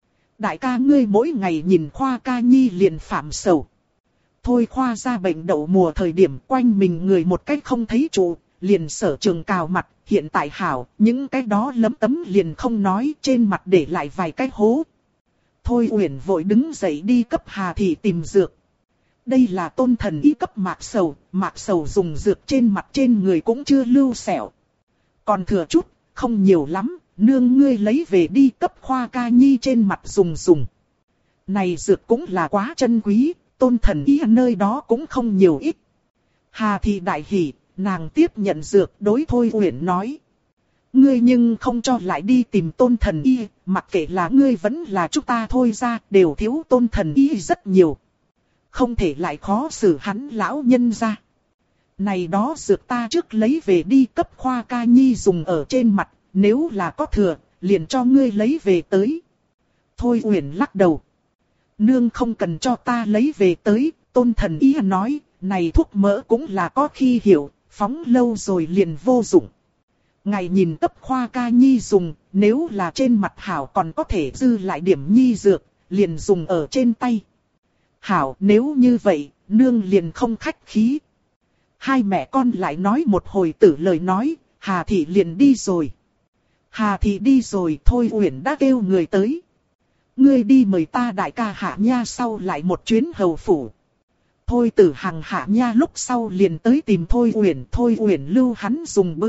Đại ca ngươi mỗi ngày nhìn Khoa Ca Nhi liền phạm sầu. Thôi Khoa ra bệnh đậu mùa thời điểm quanh mình người một cách không thấy trụ, liền sở trường cào mặt, hiện tại hảo, những cái đó lấm tấm liền không nói, trên mặt để lại vài cái hố. Thôi Uyển vội đứng dậy đi cấp Hà Thị tìm dược. Đây là Tôn Thần y cấp mạc sầu dùng dược trên mặt trên người cũng chưa lưu sẹo. Còn thừa chút, không nhiều lắm, nương ngươi lấy về đi cấp Khoa Ca Nhi trên mặt dùng. Này dược cũng là quá chân quý, Tôn Thần y nơi đó cũng không nhiều ít. Hà Thị đại hỉ, nàng tiếp nhận dược đối Thôi Uyển nói. Ngươi nhưng không cho lại đi tìm Tôn Thần y, mặc kệ là ngươi vẫn là chúng ta thôi ra, đều thiếu Tôn Thần y rất nhiều. Không thể lại khó xử hắn lão nhân ra. Này đó dược ta trước lấy về đi cấp Khoa Ca Nhi dùng ở trên mặt, nếu là có thừa, liền cho ngươi lấy về tới. Thôi Uyển lắc đầu. Nương không cần cho ta lấy về tới, Tôn Thần y nói, này thuốc mỡ cũng là có khi hiểu, phóng lâu rồi liền vô dụng. Ngài nhìn cấp Khoa Ca Nhi dùng, nếu là trên mặt hảo còn có thể dư lại điểm nhi dược, liền dùng ở trên tay. Hảo, nếu như vậy, nương liền không khách khí. Hai mẹ con lại nói một hồi tử lời nói, Hà Thị liền đi rồi. Hà Thị đi rồi, Thôi Uyển đã kêu người tới. Ngươi đi mời ta đại ca Hạ Nha sau lại một chuyến hầu phủ. Thôi Tử Hằng Hạ Nha lúc sau liền tới tìm Thôi Uyển lưu hắn dùng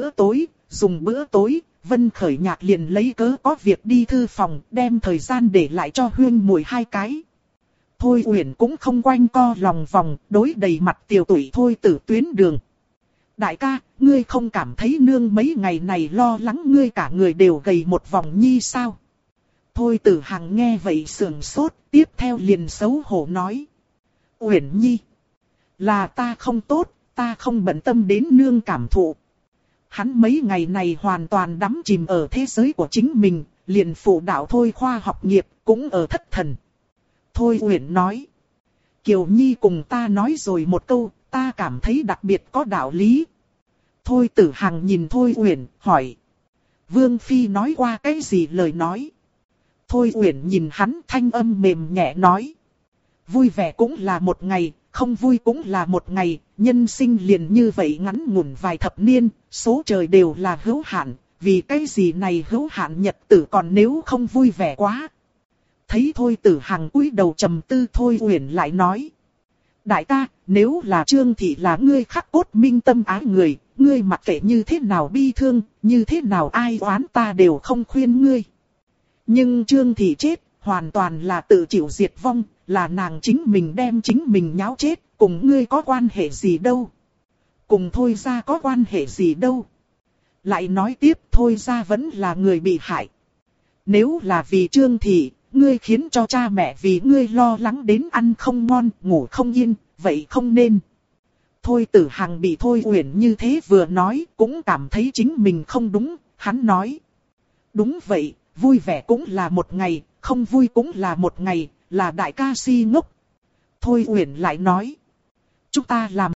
bữa tối, Vân Khởi Nhạc liền lấy cớ có việc đi thư phòng, đem thời gian để lại cho huyên muội hai cái. Thôi Uyển cũng không quanh co lòng vòng, đối đầy mặt tiều tụy Thôi Tử tuyến đường. Đại ca, ngươi không cảm thấy nương mấy ngày này lo lắng ngươi cả người đều gầy một vòng nhi sao? Thôi Tử Hằng nghe vậy sườn sốt, tiếp theo liền xấu hổ nói. Uyển nhi, là ta không tốt, ta không bận tâm đến nương cảm thụ. Hắn mấy ngày này hoàn toàn đắm chìm ở thế giới của chính mình, liền phụ đạo Thôi Khoa học nghiệp, cũng ở thất thần. Thôi Uyển nói. Kiều Nhi cùng ta nói rồi một câu, ta cảm thấy đặc biệt có đạo lý. Thôi Tử Hằng nhìn Thôi Uyển, hỏi. Vương Phi nói qua cái gì lời nói? Thôi Uyển nhìn hắn thanh âm mềm nhẹ nói. Vui vẻ cũng là một ngày, không vui cũng là một ngày, nhân sinh liền như vậy ngắn ngủn vài thập niên, số trời đều là hữu hạn, vì cái gì này hữu hạn nhật tử còn nếu không vui vẻ quá. Thấy Thôi Tử Hằng cúi đầu trầm tư, Thôi Uyển lại nói. Đại ca, nếu là Trương Thị là ngươi khắc cốt minh tâm ái người, ngươi mặc kệ như thế nào bi thương, như thế nào ai oán ta đều không khuyên ngươi. Nhưng Trương Thị chết, hoàn toàn là tự chịu diệt vong, là nàng chính mình đem chính mình nháo chết, cùng ngươi có quan hệ gì đâu. Cùng Thôi ra có quan hệ gì đâu. Lại nói tiếp, Thôi ra vẫn là người bị hại. Nếu là vì Trương Thị, ngươi khiến cho cha mẹ vì ngươi lo lắng đến ăn không ngon, ngủ không yên, vậy không nên. Thôi Tử Hằng bị Thôi Uyển như thế vừa nói, cũng cảm thấy chính mình không đúng, hắn nói. Đúng vậy, vui vẻ cũng là một ngày, không vui cũng là một ngày, là đại ca si ngốc. Thôi Uyển lại nói. Chúng ta làm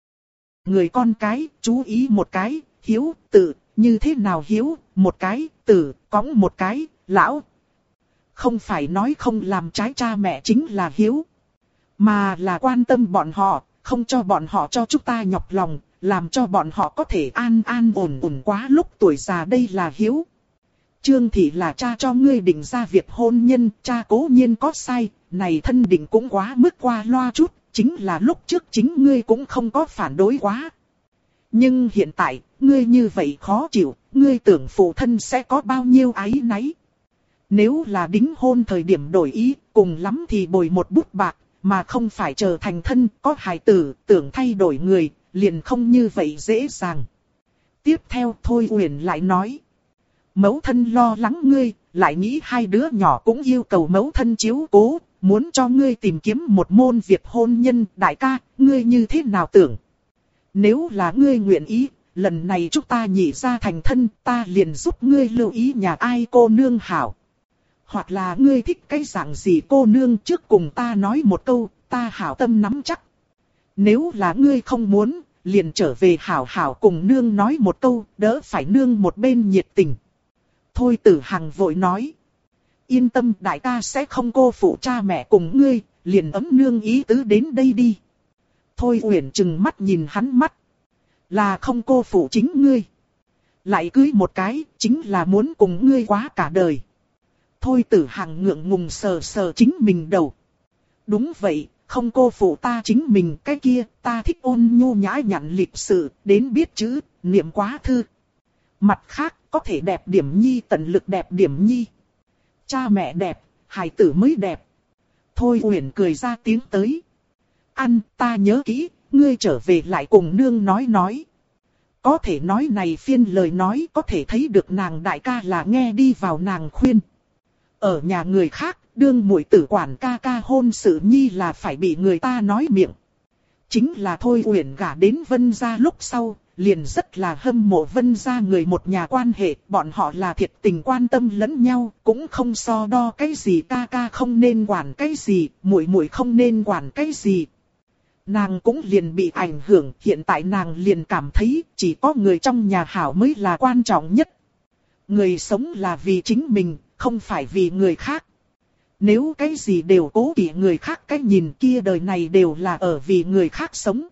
người con cái, chú ý một cái, hiếu, tử, như thế nào hiếu, một cái, tử, cõng một cái, lão. Không phải nói không làm trái cha mẹ chính là hiếu, mà là quan tâm bọn họ, không cho bọn họ cho chúng ta nhọc lòng, làm cho bọn họ có thể an an ổn ổn quá lúc tuổi già, đây là hiếu. Trương Thị là cha cho ngươi định ra việc hôn nhân, cha cố nhiên có sai, này thân định cũng quá mức qua loa chút, chính là lúc trước chính ngươi cũng không có phản đối quá. Nhưng hiện tại, ngươi như vậy khó chịu, ngươi tưởng phụ thân sẽ có bao nhiêu áy náy. Nếu là đính hôn thời điểm đổi ý, cùng lắm thì bồi một bút bạc, mà không phải chờ thành thân, có hài tử, tưởng thay đổi người, liền không như vậy dễ dàng. Tiếp theo Thôi Uyển lại nói. Mẫu thân lo lắng ngươi, lại nghĩ hai đứa nhỏ cũng yêu cầu mẫu thân chiếu cố, muốn cho ngươi tìm kiếm một môn việc hôn nhân. Đại ca, ngươi như thế nào tưởng? Nếu là ngươi nguyện ý, lần này chúng ta nhị ra thành thân, ta liền giúp ngươi lưu ý nhà ai cô nương hảo. Hoặc là ngươi thích cái dạng gì cô nương trước cùng ta nói một câu, ta hảo tâm nắm chắc. Nếu là ngươi không muốn, liền trở về hảo hảo cùng nương nói một câu, đỡ phải nương một bên nhiệt tình. Thôi Tử Hằng vội nói. Yên tâm, đại ca sẽ không cô phụ cha mẹ cùng ngươi, liền ấm nương ý tứ đến đây đi. Thôi Uyển trừng mắt nhìn hắn mắt. Là không cô phụ chính ngươi. Lại cưới một cái, chính là muốn cùng ngươi quá cả đời. Thôi Tử Hằng ngượng ngùng sờ sờ chính mình đầu. Đúng vậy, không cô phụ ta chính mình, cái kia, ta thích ôn nhu nhã nhặn lịch sự, đến biết chữ, niệm quá thư. Mặt khác, có thể đẹp điểm nhi tận lực đẹp điểm nhi. Cha mẹ đẹp, hài tử mới đẹp. Thôi Uyển cười ra tiếng tới. Ăn, ta nhớ kỹ, ngươi trở về lại cùng nương nói. Có thể nói này phiên lời nói, có thể thấy được nàng đại ca là nghe đi vào nàng khuyên. Ở nhà người khác, đương muội tử quản ca ca hôn sự nhi là phải bị người ta nói miệng. Chính là Thôi Uyển gả đến Vân gia lúc sau, liền rất là hâm mộ Vân gia người một nhà quan hệ, bọn họ là thiệt tình quan tâm lẫn nhau, cũng không so đo cái gì ca ca không nên quản cái gì, muội muội không nên quản cái gì. Nàng cũng liền bị ảnh hưởng, hiện tại nàng liền cảm thấy chỉ có người trong nhà hảo mới là quan trọng nhất. Người sống là vì chính mình, không phải vì người khác. Nếu cái gì đều cố kỵ người khác cái nhìn kia, đời này đều là ở vì người khác sống.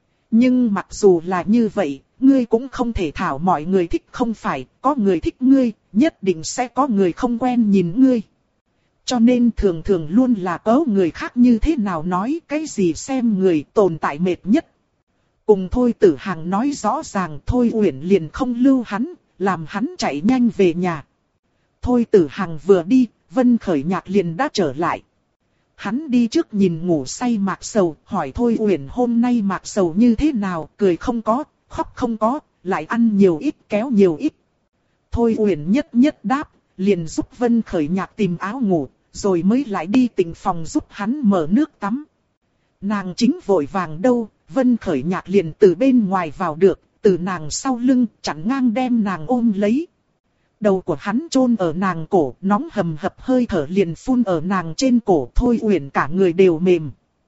Nhưng mặc dù là như vậy, ngươi cũng không thể thảo mọi người thích, không phải, có người thích ngươi, nhất định sẽ có người không quen nhìn ngươi. Cho nên thường thường luôn là có người khác như thế nào nói cái gì xem người tồn tại mệt nhất. Cùng Thôi Tử Hằng nói rõ ràng, Thôi Uyển liền không lưu hắn, làm hắn chạy nhanh về nhà. Thôi Tử Hằng vừa đi, Vân Khởi Nhạc liền đã trở lại. Hắn đi trước nhìn ngủ say Mạc Sầu, hỏi Thôi Uyển hôm nay Mạc Sầu như thế nào, cười không có, khóc không có, lại ăn nhiều ít kéo nhiều ít. Thôi Uyển nhất nhất đáp, liền giúp Vân Khởi Nhạc tìm áo ngủ, rồi mới lại đi tịnh phòng giúp hắn mở nước tắm. Nàng chính vội vàng đâu, Vân Khởi Nhạc liền từ bên ngoài vào được, từ nàng sau lưng chặn ngang đem nàng ôm lấy. Đầu của hắn chôn ở nàng cổ, nóng hầm hập hơi thở liền phun ở nàng trên cổ. Thôi Uyển cả người đều mềm.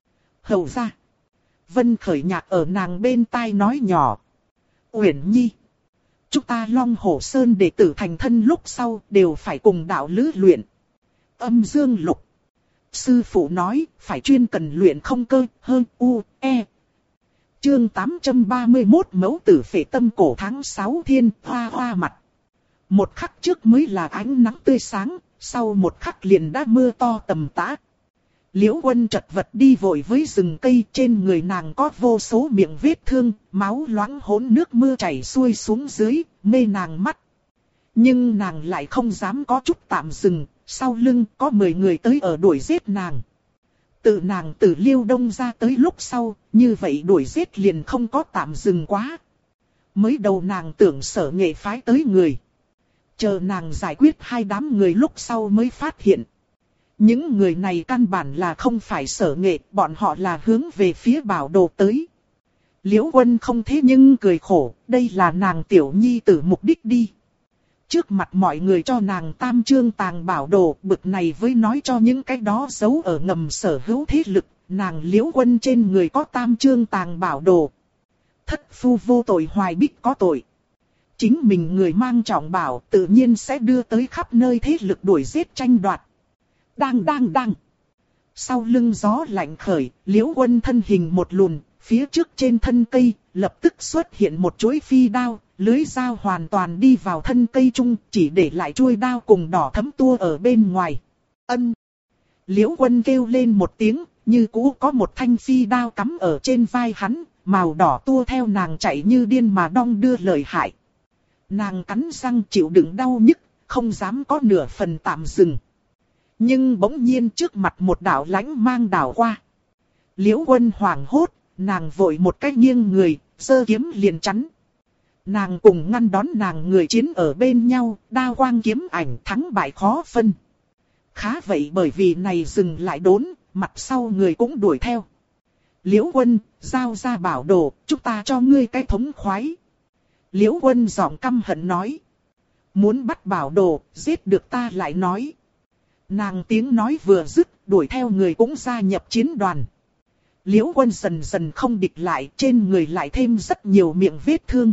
Hầu ra. Vân Khởi Nhạc ở nàng bên tai nói nhỏ. Uyển nhi. Chúng ta Long Hổ Sơn đệ tử thành thân lúc sau đều phải cùng đạo lữ luyện. Âm dương lục. Sư phụ nói phải chuyên cần luyện không cơ hơn u, e. Chương 831 mẫu tử phệ tâm cổ tháng 6 thiên hoa hoa mặt. Một khắc trước mới là ánh nắng tươi sáng, sau một khắc liền đã mưa to tầm tã. Liễu Quân chật vật đi vội với rừng cây, trên người nàng có vô số miệng vết thương, máu loãng hỗn nước mưa chảy xuôi xuống dưới, mê nàng mắt. Nhưng nàng lại không dám có chút tạm dừng, sau lưng có 10 người tới ở đuổi giết nàng. Từ nàng từ Liêu Đông ra tới lúc sau, như vậy đuổi giết liền không có tạm dừng quá. Mới đầu nàng tưởng Sở Nghệ phái tới người. Chờ nàng giải quyết hai đám người lúc sau mới phát hiện. Những người này căn bản là không phải Sở Nghệ, bọn họ là hướng về phía bảo đồ tới. Liễu Quân không thế nhưng cười khổ, đây là nàng tiểu nhi tử mục đích đi. Trước mặt mọi người cho nàng tam trương tàng bảo đồ, bực này với nói cho những cái đó giấu ở ngầm sở hữu thế lực, nàng Liễu Quân trên người có tam trương tàng bảo đồ. Thất phu vô tội hoài bích có tội. Chính mình người mang trọng bảo tự nhiên sẽ đưa tới khắp nơi thế lực đuổi giết tranh đoạt. Đang. Sau lưng gió lạnh khởi, Liễu Quân thân hình một lùn, phía trước trên thân cây, lập tức xuất hiện một chuỗi phi đao, lưới dao hoàn toàn đi vào thân cây trung, chỉ để lại chuôi đao cùng đỏ thấm tua ở bên ngoài. Ân. Liễu Quân kêu lên một tiếng, như cũ có một thanh phi đao cắm ở trên vai hắn, màu đỏ tua theo nàng chạy như điên mà đong đưa lợi hại. Nàng cắn răng chịu đựng đau nhức, không dám có nửa phần tạm dừng. Nhưng bỗng nhiên trước mặt một đạo lãnh mang đảo qua. Liễu Quân hoảng hốt, nàng vội một cái nghiêng người, giơ kiếm liền chắn. Nàng cùng ngăn đón nàng người chiến ở bên nhau, đao quang kiếm ảnh thắng bại khó phân. Khá vậy bởi vì này dừng lại đốn, mặt sau người cũng đuổi theo. Liễu Quân, giao ra bảo đồ, chúng ta cho ngươi cái thống khoái. Liễu Quân giọng căm hận nói. Muốn bắt bảo đồ, giết được ta lại nói. Nàng tiếng nói vừa dứt, đuổi theo người cũng gia nhập chiến đoàn. Liễu Quân dần dần không địch lại, trên người lại thêm rất nhiều miệng vết thương.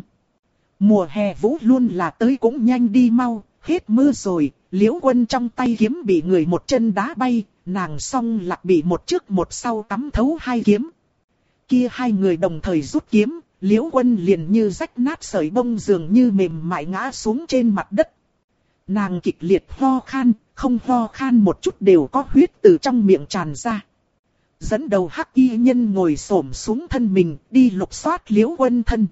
Mùa hè vũ luôn là tới cũng nhanh đi mau, hết mưa rồi, Liễu Quân trong tay kiếm bị người một chân đá bay, nàng song lạc bị một trước một sau cắm thấu hai kiếm. Kia hai người đồng thời rút kiếm, Liễu Quân liền như rách nát sợi bông dường như mềm mại ngã xuống trên mặt đất. Nàng kịch liệt ho khan, không ho khan một chút đều có huyết từ trong miệng tràn ra. Dẫn đầu hắc y nhân ngồi xổm xuống thân mình, đi lục soát Liễu Quân thân.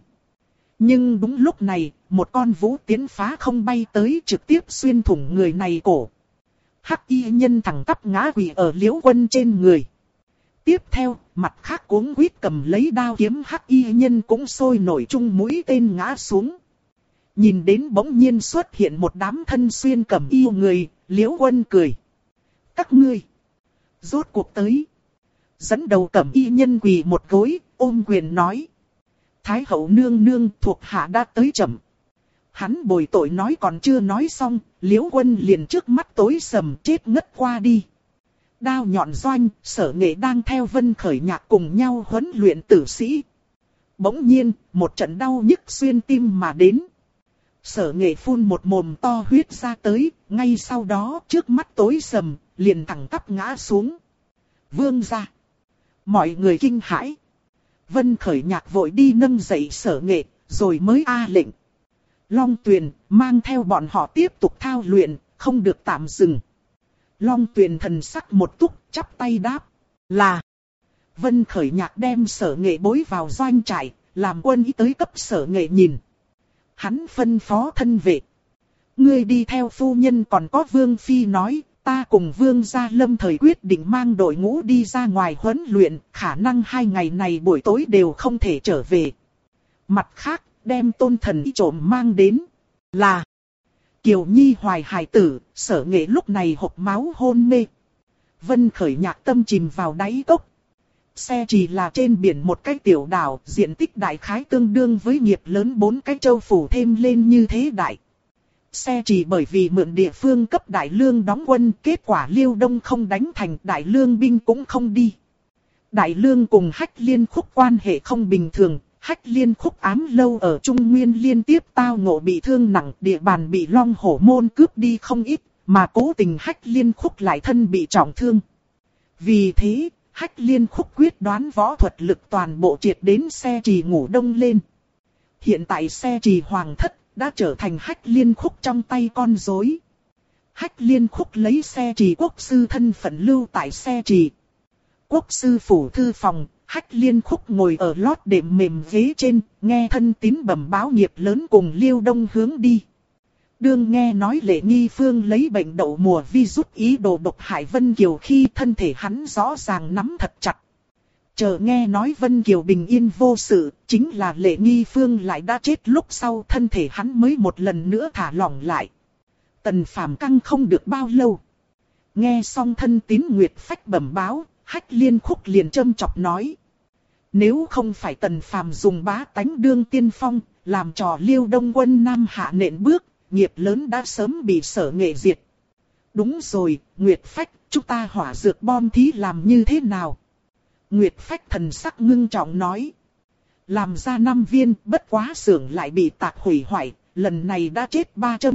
Nhưng đúng lúc này, một con vũ tiến phá không bay tới trực tiếp xuyên thủng người này cổ. Hắc y nhân thẳng tắp ngã quỵ ở Liễu Quân trên người. Tiếp theo, mặt khác cuống quýt cầm lấy đao kiếm hắc y nhân cũng sôi nổi chung mũi tên ngã xuống. Nhìn đến bỗng nhiên xuất hiện một đám thân xuyên cẩm y người, Liễu Quân cười. Các ngươi, rốt cuộc tới. Dẫn đầu cẩm y nhân quỳ một gối, ôm quyền nói. Thái hậu nương nương thuộc hạ đã tới chậm. Hắn bồi tội nói còn chưa nói xong, Liễu Quân liền trước mắt tối sầm chết ngất qua đi. Đao nhọn Doanh, Sở Nghệ đang theo Vân Khởi Nhạc cùng nhau huấn luyện tử sĩ. Bỗng nhiên, một trận đau nhức xuyên tim mà đến. Sở Nghệ phun một mồm to huyết ra tới, ngay sau đó trước mắt tối sầm, liền thẳng tắp ngã xuống. Vương gia. Mọi người kinh hãi. Vân Khởi Nhạc vội đi nâng dậy Sở Nghệ, rồi mới lệnh. Long Tuyền mang theo bọn họ tiếp tục thao luyện, không được tạm dừng. Long Tuyền thần sắc một túc, chắp tay đáp. Là. Vân Khởi Nhạc đem Sở Nghệ bối vào doanh trại, làm quân ý tới cấp Sở Nghệ nhìn. Hắn phân phó thân vệ. Ngươi đi theo phu nhân còn có Vương Phi nói, ta cùng Vương gia lâm thời quyết định mang đội ngũ đi ra ngoài huấn luyện, khả năng 2 ngày này buổi tối đều không thể trở về. Mặt khác, đem Tôn Thần Y trộm mang đến. Là. Kiều Nhi hoài hài tử, Sở Nghệ lúc này hộc máu hôn mê. Vân Khởi Nhạc tâm chìm vào đáy cốc. Xe chỉ là trên biển một cái tiểu đảo, diện tích đại khái tương đương với nghiệp lớn 4 cái châu phủ thêm lên như thế đại. Xe chỉ bởi vì mượn địa phương cấp Đại Lương đóng quân, kết quả Liêu Đông không đánh thành, Đại Lương binh cũng không đi. Đại Lương cùng Hách Liên Khúc quan hệ không bình thường, Hách Liên Khúc ám lâu ở Trung Nguyên liên tiếp tao ngộ bị thương nặng, địa bàn bị Long Hổ Môn cướp đi không ít, mà cố tình Hách Liên Khúc lại thân bị trọng thương. Vì thế, Hách Liên Khúc quyết đoán võ thuật lực toàn bộ triệt đến xe trì ngủ đông lên. Hiện tại xe trì hoàng thất đã trở thành Hách Liên Khúc trong tay con rối. Hách Liên Khúc lấy xe trì quốc sư thân phận lưu tại xe trì. Quốc sư phủ thư phòng, Hách Liên Khúc ngồi ở lót đệm mềm ghế trên, nghe thân tín bẩm báo nghiệp lớn cùng Liêu Đông hướng đi. Đương nghe nói Lệ Nghi Phương lấy bệnh đậu mùa virus ý đồ độc hại Vân Kiều khi thân thể hắn rõ ràng nắm thật chặt. Chờ nghe nói Vân Kiều bình yên vô sự, chính là Lệ Nghi Phương lại đã chết lúc sau thân thể hắn mới một lần nữa thả lỏng lại. Tần Phàm căng không được bao lâu. Nghe xong thân tín Nguyệt Phách bẩm báo, Hách Liên Khúc liền châm chọc nói. Nếu không phải Tần Phàm dùng bá tánh đương tiên phong, làm trò Liêu Đông quân Nam hạ nện bước, nghiệp lớn đã sớm bị Sở Nghệ diệt. Đúng rồi, Nguyệt Phách, chúng ta hỏa dược bom thí làm như thế nào? Nguyệt Phách thần sắc ngưng trọng nói. Làm ra 5 viên, bất quá xưởng lại bị tạc hủy hoại, lần này đã chết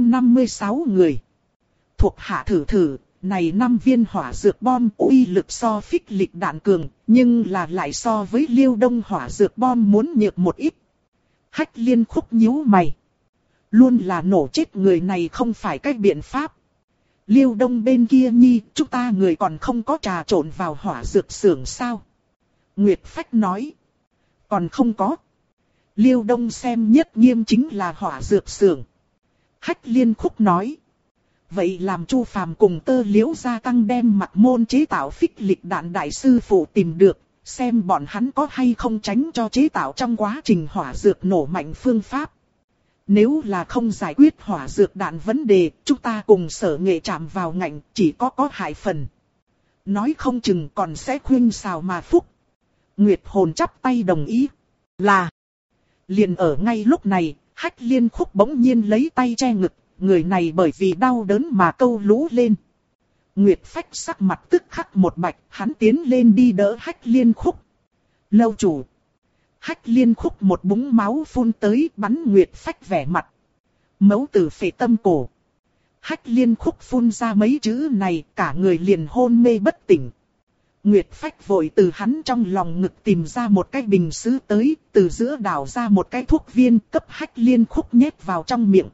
356 người. Thuộc hạ thử, này 5 viên hỏa dược bom uy lực so phích lịch đạn cường, nhưng là lại so với Liêu Đông hỏa dược bom muốn nhược một ít. Hách Liên Khúc nhíu mày. Luôn là nổ chết người này không phải cách biện pháp. Liêu Đông bên kia nhi, chúng ta người còn không có trà trộn vào hỏa dược xưởng sao? Nguyệt Phách nói. Còn không có. Liêu Đông xem nhất nghiêm chính là hỏa dược xưởng. Hách Liên Khúc nói. Vậy làm Chu Phàm cùng Tơ Liễu gia tăng đem mặt môn chế tạo phích lịch đạn đại sư phụ tìm được, xem bọn hắn có hay không tránh cho chế tạo trong quá trình hỏa dược nổ mạnh phương pháp. Nếu là không giải quyết hỏa dược đạn vấn đề, chúng ta cùng Sở Nghệ chạm vào ngạnh, chỉ có hại phần. Nói không chừng còn sẽ khuyên xào mà phúc. Nguyệt Hồn chắp tay đồng ý. Là. Liền ở ngay lúc này, Hách Liên Khúc bỗng nhiên lấy tay che ngực, người này bởi vì đau đớn mà câu lũ lên. Nguyệt Phách sắc mặt tức khắc một bạch, hắn tiến lên đi đỡ Hách Liên Khúc. Lâu chủ. Hách Liên Khúc một búng máu phun tới bắn Nguyệt Phách vẻ mặt. Mẫu tử phệ tâm cổ. Hách Liên Khúc phun ra mấy chữ này, cả người liền hôn mê bất tỉnh. Nguyệt Phách vội từ hắn trong lòng ngực tìm ra một cái bình sứ tới, từ giữa đảo ra một cái thuốc viên cấp Hách Liên Khúc nhét vào trong miệng.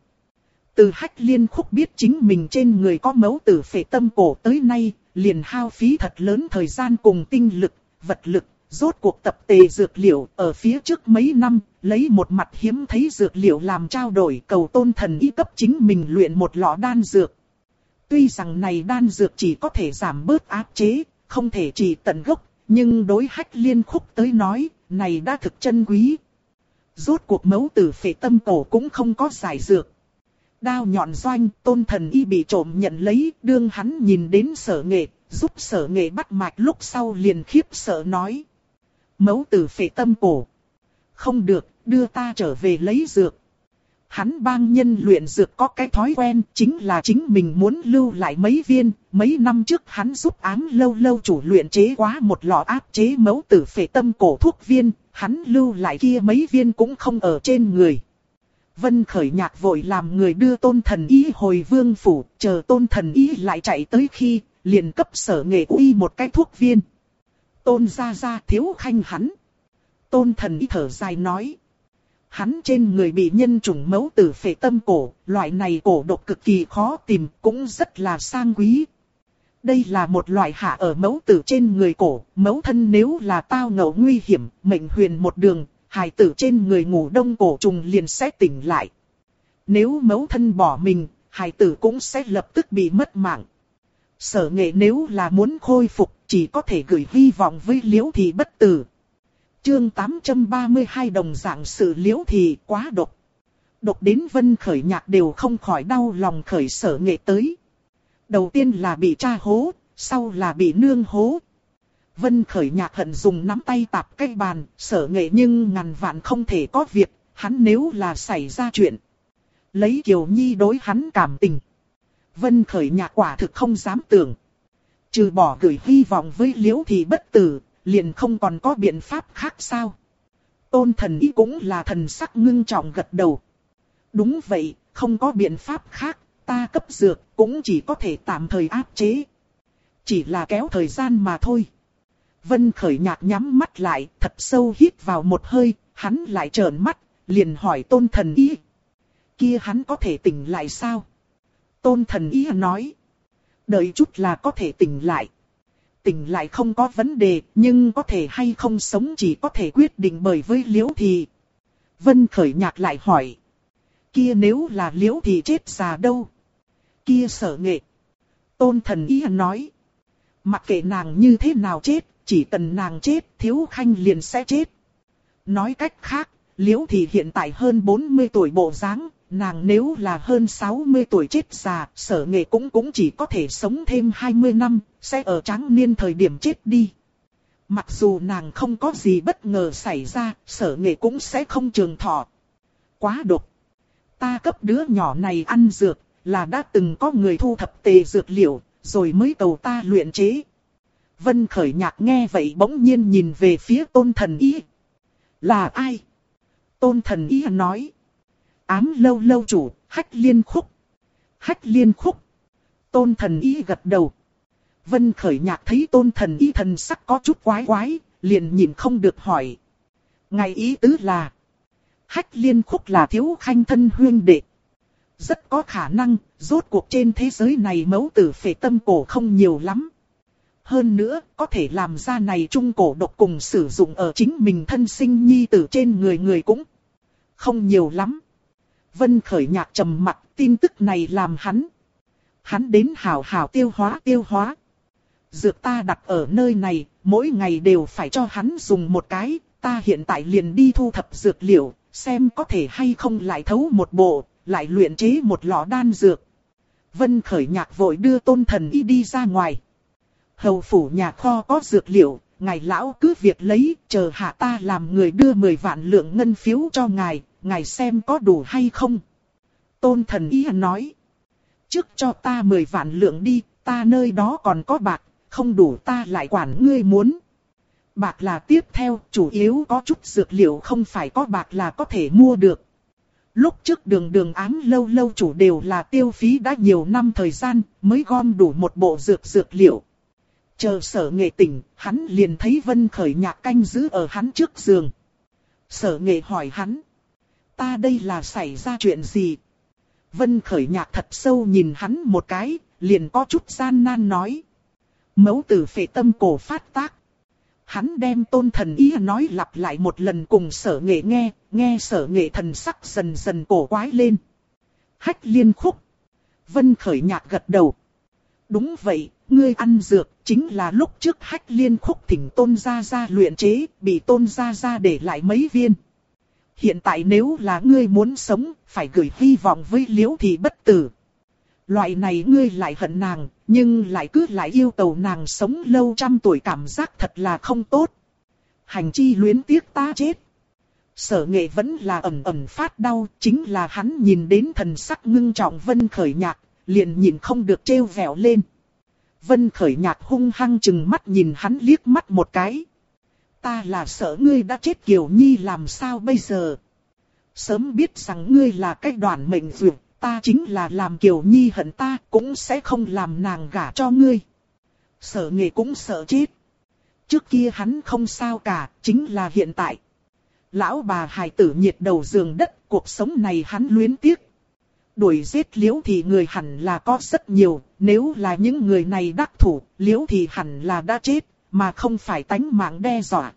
Từ Hách Liên Khúc biết chính mình trên người có mẫu tử phệ tâm cổ tới nay, liền hao phí thật lớn thời gian cùng tinh lực, vật lực, rốt cuộc tập tề dược liệu ở phía trước mấy năm, lấy một mặt hiếm thấy dược liệu làm trao đổi cầu Tôn Thần Y cấp chính mình luyện một lọ đan dược. Tuy rằng này đan dược chỉ có thể giảm bớt áp chế, không thể trị tận gốc, nhưng đối Hách Liên Khúc tới nói, này đã thực chân quý. Rốt cuộc mẫu tử phệ tâm cổ cũng không có giải dược. Đao nhọn doanh, Tôn Thần Y bị trộm nhận lấy, đương hắn nhìn đến Sở Nghệ, giúp Sở Nghệ bắt mạch lúc sau liền khiếp sợ nói. Mẫu tử phệ tâm cổ. Không được, đưa ta trở về lấy dược. Hắn bang nhân luyện dược có cái thói quen, chính là chính mình muốn lưu lại mấy viên. Mấy năm trước hắn giúp Áng Lâu lâu chủ luyện chế quá một lọ áp chế mẫu tử phệ tâm cổ thuốc viên, hắn lưu lại kia mấy viên cũng không ở trên người. Vân Khởi Nhạc vội làm người đưa Tôn Thần Y hồi vương phủ, chờ Tôn Thần Y lại chạy tới khi, liền cấp Sở Nghệ uy một cái thuốc viên. Tôn gia gia thiếu khanh hắn. Tôn Thần Y thở dài nói. Hắn trên người bị nhân chủng mẫu tử phệ tâm cổ, loại này cổ độc cực kỳ khó tìm, cũng rất là sang quý. Đây là một loại hạ ở mẫu tử trên người cổ, mẫu thân nếu là tao ngộ nguy hiểm, mệnh huyền một đường, hài tử trên người ngủ đông cổ trùng liền sẽ tỉnh lại. Nếu mẫu thân bỏ mình, hài tử cũng sẽ lập tức bị mất mạng. Sở Nghệ nếu là muốn khôi phục, chỉ có thể gửi hy vọng với Liễu Thị bất tử. Chương 832 đồng dạng sự Liễu Thị quá độc. Độc đến Vân Khởi Nhạc đều không khỏi đau lòng khởi Sở Nghệ tới. Đầu tiên là bị cha hố, sau là bị nương hố. Vân Khởi Nhạc hận dùng nắm tay tạp cái bàn, Sở Nghệ nhưng ngàn vạn không thể có việc, hắn nếu là xảy ra chuyện. Lấy Kiều Nhi đối hắn cảm tình. Vân Khởi Nhạc quả thực không dám tưởng. Trừ bỏ gửi hy vọng với Liễu Thị bất tử, liền không còn có biện pháp khác sao. Tôn Thần Y cũng là thần sắc ngưng trọng gật đầu. Đúng vậy, không có biện pháp khác, ta cấp dược cũng chỉ có thể tạm thời áp chế. Chỉ là kéo thời gian mà thôi. Vân Khởi Nhạc nhắm mắt lại, thật sâu hít vào một hơi, hắn lại trợn mắt, liền hỏi Tôn Thần Y. Kia hắn có thể tỉnh lại sao? Tôn Thần Y nói. Đợi chút là có thể tỉnh lại. Tỉnh lại không có vấn đề, nhưng có thể hay không sống chỉ có thể quyết định bởi với Liễu Thị. Vân Khởi Nhạc lại hỏi. Kia nếu là Liễu Thị chết già đâu? Kia Sở Nghệ. Tôn Thần Y nói. Mặc kệ nàng như thế nào chết, chỉ cần nàng chết, Thiếu Khanh liền sẽ chết. Nói cách khác, Liễu Thị hiện tại hơn 40 tuổi bộ dáng, nàng nếu là hơn 60 tuổi chết già, Sở Nghệ cũng chỉ có thể sống thêm 20 năm, sẽ ở tráng niên thời điểm chết đi. Mặc dù nàng không có gì bất ngờ xảy ra, Sở Nghệ cũng sẽ không trường thọ. Quá độc. Ta cấp đứa nhỏ này ăn dược, là đã từng có người thu thập tề dược liệu, rồi mới cầu ta luyện chế. Vân Khởi Nhạc nghe vậy bỗng nhiên nhìn về phía Tôn Thần Y. Là ai? Tôn Thần Y nói. Ám lâu lâu chủ, Hách Liên Khúc. Hách Liên Khúc. Tôn Thần Y gật đầu. Vân Khởi Nhạc thấy Tôn Thần Y thần sắc có chút quái quái, liền nhìn không được hỏi. Ngài ý tứ là, Hách Liên Khúc là Thiếu Khanh thân huynh đệ. Rất có khả năng, rốt cuộc trên thế giới này mẫu tử phệ tâm cổ không nhiều lắm. Hơn nữa, có thể làm ra này trung cổ độc cùng sử dụng ở chính mình thân sinh nhi tử trên người cũng không nhiều lắm. Vân Khởi Nhạc trầm mặc, tin tức này làm hắn đến hào hào tiêu hóa. Dược ta đặt ở nơi này, mỗi ngày đều phải cho hắn dùng một cái, ta hiện tại liền đi thu thập dược liệu, xem có thể hay không lại thấu một bộ, lại luyện chế một lọ đan dược. Vân Khởi Nhạc vội đưa Tôn Thần Y đi ra ngoài. Hầu phủ nhà kho có dược liệu, ngài lão cứ việc lấy, chờ hạ ta làm người đưa 10 vạn lượng ngân phiếu cho ngài, ngài xem có đủ hay không. Tôn Thần Y nói. Trước cho ta 10 vạn lượng đi, ta nơi đó còn có bạc, không đủ ta lại quản ngươi muốn. Bạc là tiếp theo, chủ yếu có chút dược liệu không phải có bạc là có thể mua được. Lúc trước đường Ám lâu lâu chủ đều là tiêu phí đã nhiều năm thời gian, mới gom đủ một bộ dược liệu. Chờ Sở Nghệ tỉnh, hắn liền thấy Vân Khởi Nhạc canh giữ ở hắn trước giường. Sở Nghệ hỏi hắn. Ta đây là xảy ra chuyện gì? Vân Khởi Nhạc thật sâu nhìn hắn một cái, liền có chút gian nan nói. Mẫu tử phệ tâm cổ phát tác. Hắn đem Tôn Thần Y nói lặp lại một lần cùng Sở Nghệ nghe Sở Nghệ thần sắc dần dần cổ quái lên. Hách Liên Khúc. Vân Khởi Nhạc gật đầu. Đúng vậy, ngươi ăn dược, chính là lúc trước Hách Liên Khúc thỉnh Tôn gia gia luyện chế, bị Tôn gia gia để lại mấy viên. Hiện tại nếu là ngươi muốn sống, phải gửi hy vọng với Liễu Thị bất tử. Loại này ngươi lại hận nàng, nhưng lại cứ lại yêu cầu nàng sống lâu trăm tuổi, cảm giác thật là không tốt. Hành chi luyến tiếc ta chết. Sở Nghệ vẫn là ẩn phát đau, chính là hắn nhìn đến thần sắc ngưng trọng Vân Khởi Nhạc, liền nhìn không được trêu vẹo lên. Vân Khởi Nhạc hung hăng chừng mắt nhìn hắn liếc mắt một cái. Ta là sợ ngươi đã chết Kiều Nhi làm sao bây giờ? Sớm biết rằng ngươi là cái đoàn mệnh dược, ta chính là làm Kiều Nhi hận ta cũng sẽ không làm nàng gả cho ngươi. Sở Nghệ cũng sợ chết. Trước kia hắn không sao cả, chính là hiện tại. Lão bà hài tử nhiệt đầu giường đất, cuộc sống này hắn luyến tiếc. Đuổi giết Liễu Thị người hẳn là có rất nhiều, nếu là những người này đắc thủ, Liễu Thị hẳn là đã chết, mà không phải tánh mạng đe dọa.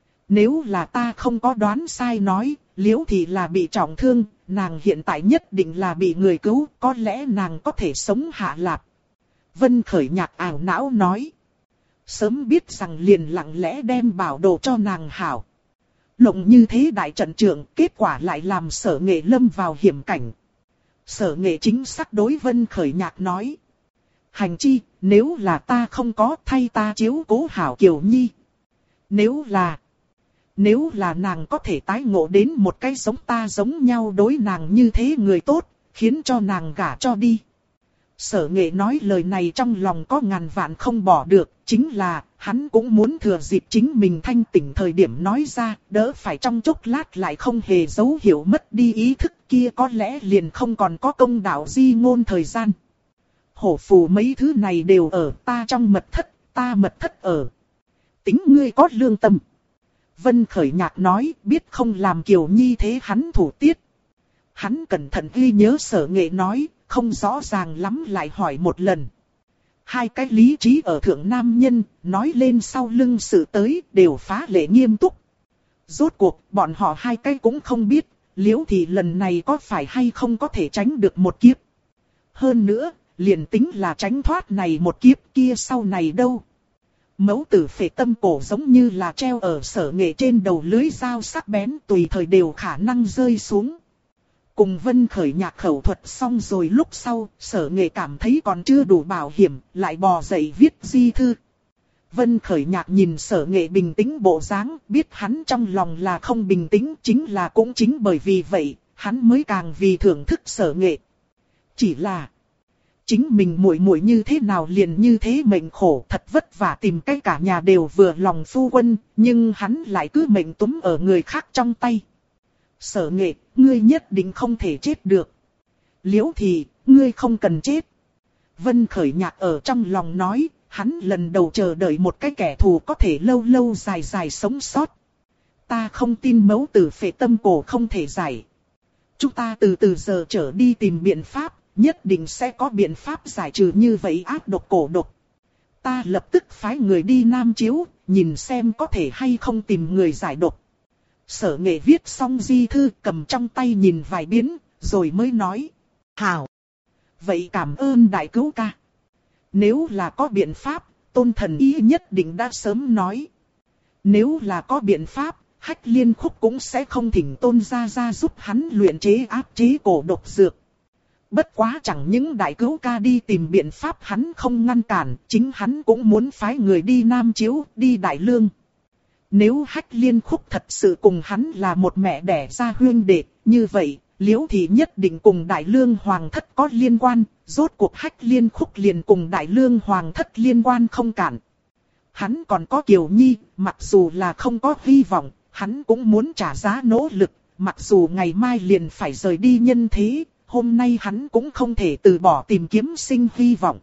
Nếu là ta không có đoán sai nói, Liễu Thị là bị trọng thương, nàng hiện tại nhất định là bị người cứu, có lẽ nàng có thể sống hạ lạp. Vân Khởi Nhạc ảo não nói. Sớm biết rằng liền lặng lẽ đem bảo đồ cho nàng hảo. Lộng như thế đại trận trưởng, kết quả lại làm Sở Nghệ lâm vào hiểm cảnh. Sở Nghệ chính xác đối Vân Khởi Nhạc nói. Hành chi, nếu là ta không có thay ta chiếu cố hảo Kiều Nhi. Nếu là nàng có thể tái ngộ đến một cái giống ta giống nhau đối nàng như thế người tốt, khiến cho nàng gả cho đi. Sở Nghệ nói lời này trong lòng có ngàn vạn không bỏ được, chính là hắn cũng muốn thừa dịp chính mình thanh tỉnh thời điểm nói ra, đỡ phải trong chốc lát lại không hề dấu hiệu mất đi ý thức kia, có lẽ liền không còn có công đạo di ngôn thời gian. Hổ phù mấy thứ này đều ở ta trong mật thất, ta mật thất ở. Tính ngươi có lương tâm. Vân Khởi Nhạc nói, biết không làm Kiều Nhi thế hắn thủ tiết. Hắn cẩn thận ghi nhớ Sở Nghệ nói, không rõ ràng lắm lại hỏi một lần. Hai cái lý trí ở thượng nam nhân, nói lên sau lưng sự tới, đều phá lệ nghiêm túc. Rốt cuộc, bọn họ hai cái cũng không biết, Liễu Thị lần này có phải hay không có thể tránh được một kiếp. Hơn nữa, liền tính là tránh thoát này một kiếp kia sau này đâu. Mẫu tử phệ tâm cổ giống như là treo ở Sở Nghệ trên đầu lưới dao sắc bén, tùy thời đều khả năng rơi xuống. Cùng Vân Khởi Nhạc khẩu thuật xong rồi lúc sau, Sở Nghệ cảm thấy còn chưa đủ bảo hiểm, lại bò dậy viết di thư. Vân Khởi Nhạc nhìn Sở Nghệ bình tĩnh bộ dáng, biết hắn trong lòng là không bình tĩnh, cũng chính bởi vì vậy, hắn mới càng vì thưởng thức Sở Nghệ. Chỉ là chính mình muội muội như thế nào liền như thế mệnh khổ, thật vất vả tìm cái cả nhà đều vừa lòng phu quân, nhưng hắn lại cứ mệnh túm ở người khác trong tay. Sở Nghệ, ngươi nhất định không thể chết được. Liễu Thị, ngươi không cần chết. Vân Khởi Nhạc ở trong lòng nói, hắn lần đầu chờ đợi một cái kẻ thù có thể lâu lâu dài dài sống sót. Ta không tin mẫu tử phệ tâm cổ không thể giải. Chúng ta từ giờ trở đi tìm biện pháp, nhất định sẽ có biện pháp giải trừ như vậy ác độc cổ độc. Ta lập tức phái người đi Nam Chiếu, nhìn xem có thể hay không tìm người giải độc. Sở Nghệ viết xong di thư cầm trong tay nhìn vài biến, rồi mới nói. Hảo! Vậy cảm ơn đại cứu ca. Nếu là có biện pháp, Tôn Thần Y nhất định đã sớm nói. Nếu là có biện pháp, Hách Liên Khúc cũng sẽ không thỉnh Tôn gia giúp hắn luyện chế áp chế cổ độc dược. Bất quá chẳng những đại cứu ca đi tìm biện pháp hắn không ngăn cản, chính hắn cũng muốn phái người đi Nam Chiếu, đi Đại Lương. Nếu Hách Liên Khúc thật sự cùng hắn là một mẹ đẻ ra huynh đệ, như vậy, Liễu Thị nhất định cùng Đại Lương Hoàng thất có liên quan, rốt cuộc Hách Liên Khúc liền cùng Đại Lương Hoàng thất liên quan không cản. Hắn còn có Kiều Nhi, mặc dù là không có hy vọng, hắn cũng muốn trả giá nỗ lực, mặc dù ngày mai liền phải rời đi nhân thế, hôm nay hắn cũng không thể từ bỏ tìm kiếm sinh hy vọng.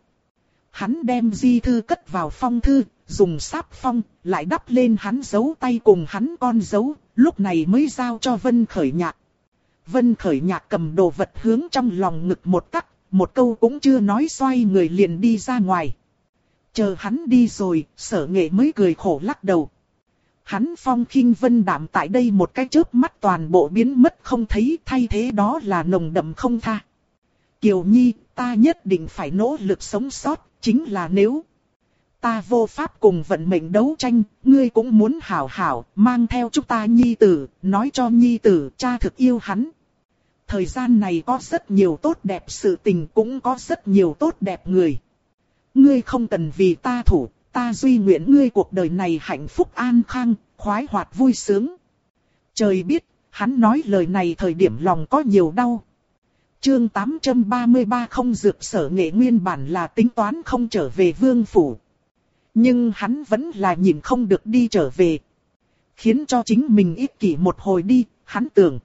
Hắn đem di thư cất vào phong thư, dùng sáp phong, lại đắp lên hắn dấu tay cùng hắn con dấu, lúc này mới giao cho Vân Khởi Nhạc. Vân Khởi Nhạc cầm đồ vật hướng trong lòng ngực một tắc, một câu cũng chưa nói xoay người liền đi ra ngoài. Chờ hắn đi rồi, Sở Nghệ mới cười khổ lắc đầu. Hắn phong khinh vân đạm tại đây một cái chớp mắt toàn bộ biến mất không thấy, thay thế đó là nồng đậm không tha. Kiều Nhi, ta nhất định phải nỗ lực sống sót, chính là nếu ta vô pháp cùng vận mệnh đấu tranh, ngươi cũng muốn hảo hảo, mang theo chúng ta Nhi tử, nói cho Nhi tử cha thực yêu hắn. Thời gian này có rất nhiều tốt đẹp sự tình, cũng có rất nhiều tốt đẹp người. Ngươi không cần vì ta thủ, ta duy nguyện ngươi cuộc đời này hạnh phúc an khang, khoái hoạt vui sướng. Trời biết, hắn nói lời này thời điểm lòng có nhiều đau. Chương 833 không dược. Sở Nghệ nguyên bản là tính toán không trở về vương phủ. Nhưng hắn vẫn là nhìn không được đi trở về. Khiến cho chính mình ích kỷ một hồi đi, hắn tưởng.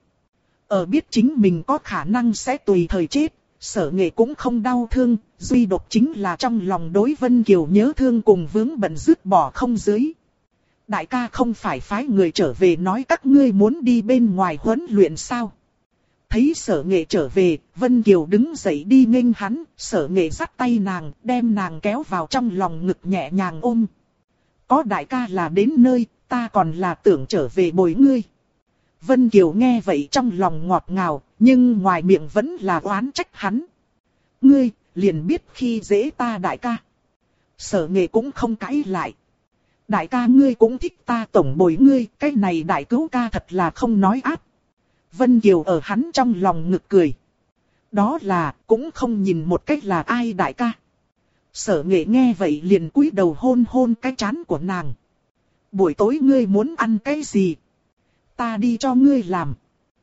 Ở biết chính mình có khả năng sẽ tùy thời chết, Sở Nghệ cũng không đau thương, duy độc chính là trong lòng đối Vân Kiều nhớ thương cùng vướng bận dứt bỏ không dưới. Đại ca không phải phái người trở về nói các ngươi muốn đi bên ngoài huấn luyện sao? Thấy Sở Nghệ trở về, Vân Kiều đứng dậy đi nghênh hắn, Sở Nghệ dắt tay nàng, đem nàng kéo vào trong lòng ngực nhẹ nhàng ôm. Có đại ca là đến nơi, ta còn là tưởng trở về bồi ngươi. Vân Kiều nghe vậy trong lòng ngọt ngào, nhưng ngoài miệng vẫn là oán trách hắn. Ngươi, liền biết khi dễ ta đại ca. Sở Nghệ cũng không cãi lại. Đại ca ngươi cũng thích ta tổng bồi ngươi, cái này đại cứu ca thật là không nói ác. Vân Kiều ở hắn trong lòng ngực cười. Đó là, cũng không nhìn một cách là ai đại ca. Sở Nghệ nghe vậy liền cúi đầu hôn hôn cái trán của nàng. Buổi tối ngươi muốn ăn cái gì? Ta đi cho ngươi làm.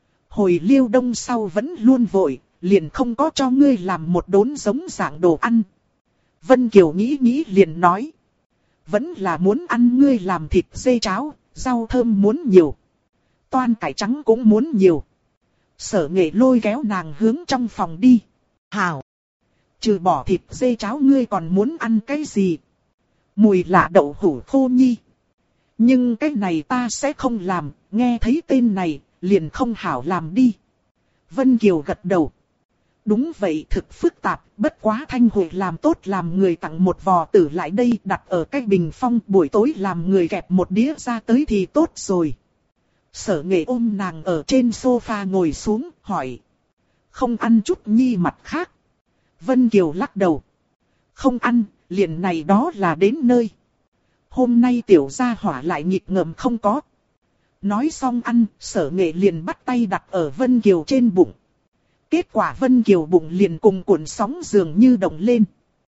Hồi Liêu Đông sau vẫn luôn vội, liền không có cho ngươi làm một đốn giống dạng đồ ăn. Vân Kiều nghĩ liền nói. Vẫn là muốn ăn ngươi làm thịt dê cháo, rau thơm muốn nhiều. Toan cải trắng cũng muốn nhiều. Sở Nghệ lôi kéo nàng hướng trong phòng đi. Hảo! Trừ bỏ thịt dê cháo ngươi còn muốn ăn cái gì? Mùi lạ đậu hũ khô nhi. Nhưng cái này ta sẽ không làm, nghe thấy tên này, liền không hảo làm đi. Vân Kiều gật đầu. Đúng vậy, thực phức tạp, bất quá Thanh Huệ làm tốt làm người tặng một vò tử lại đây đặt ở cái bình phong, buổi tối làm người kẹp một đĩa ra tới thì tốt rồi. Sở Nghệ ôm nàng ở trên sofa ngồi xuống, hỏi. Không ăn chút nhi mặt khác. Vân Kiều lắc đầu. Không ăn, liền này đó là đến nơi. Hôm nay tiểu gia hỏa lại nghịch ngợm không có. Nói xong ăn, Sở Nghệ liền bắt tay đặt ở Vân Kiều trên bụng. Kết quả Vân Kiều bụng liền cùng cuộn sóng dường như động lên.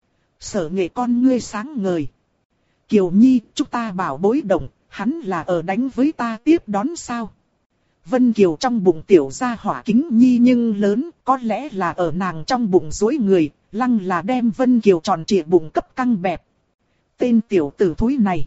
Sở Nghệ con ngươi sáng ngời. Kiều Nhi, chúng ta bảo bối động, hắn là ở đánh với ta tiếp đón sao? Vân Kiều trong bụng tiểu ra hỏa kính nhi nhưng lớn, có lẽ là ở nàng trong bụng dối người, lăng là đem Vân Kiều tròn trịa bụng cấp căng bẹp. Tên tiểu tử thúi này.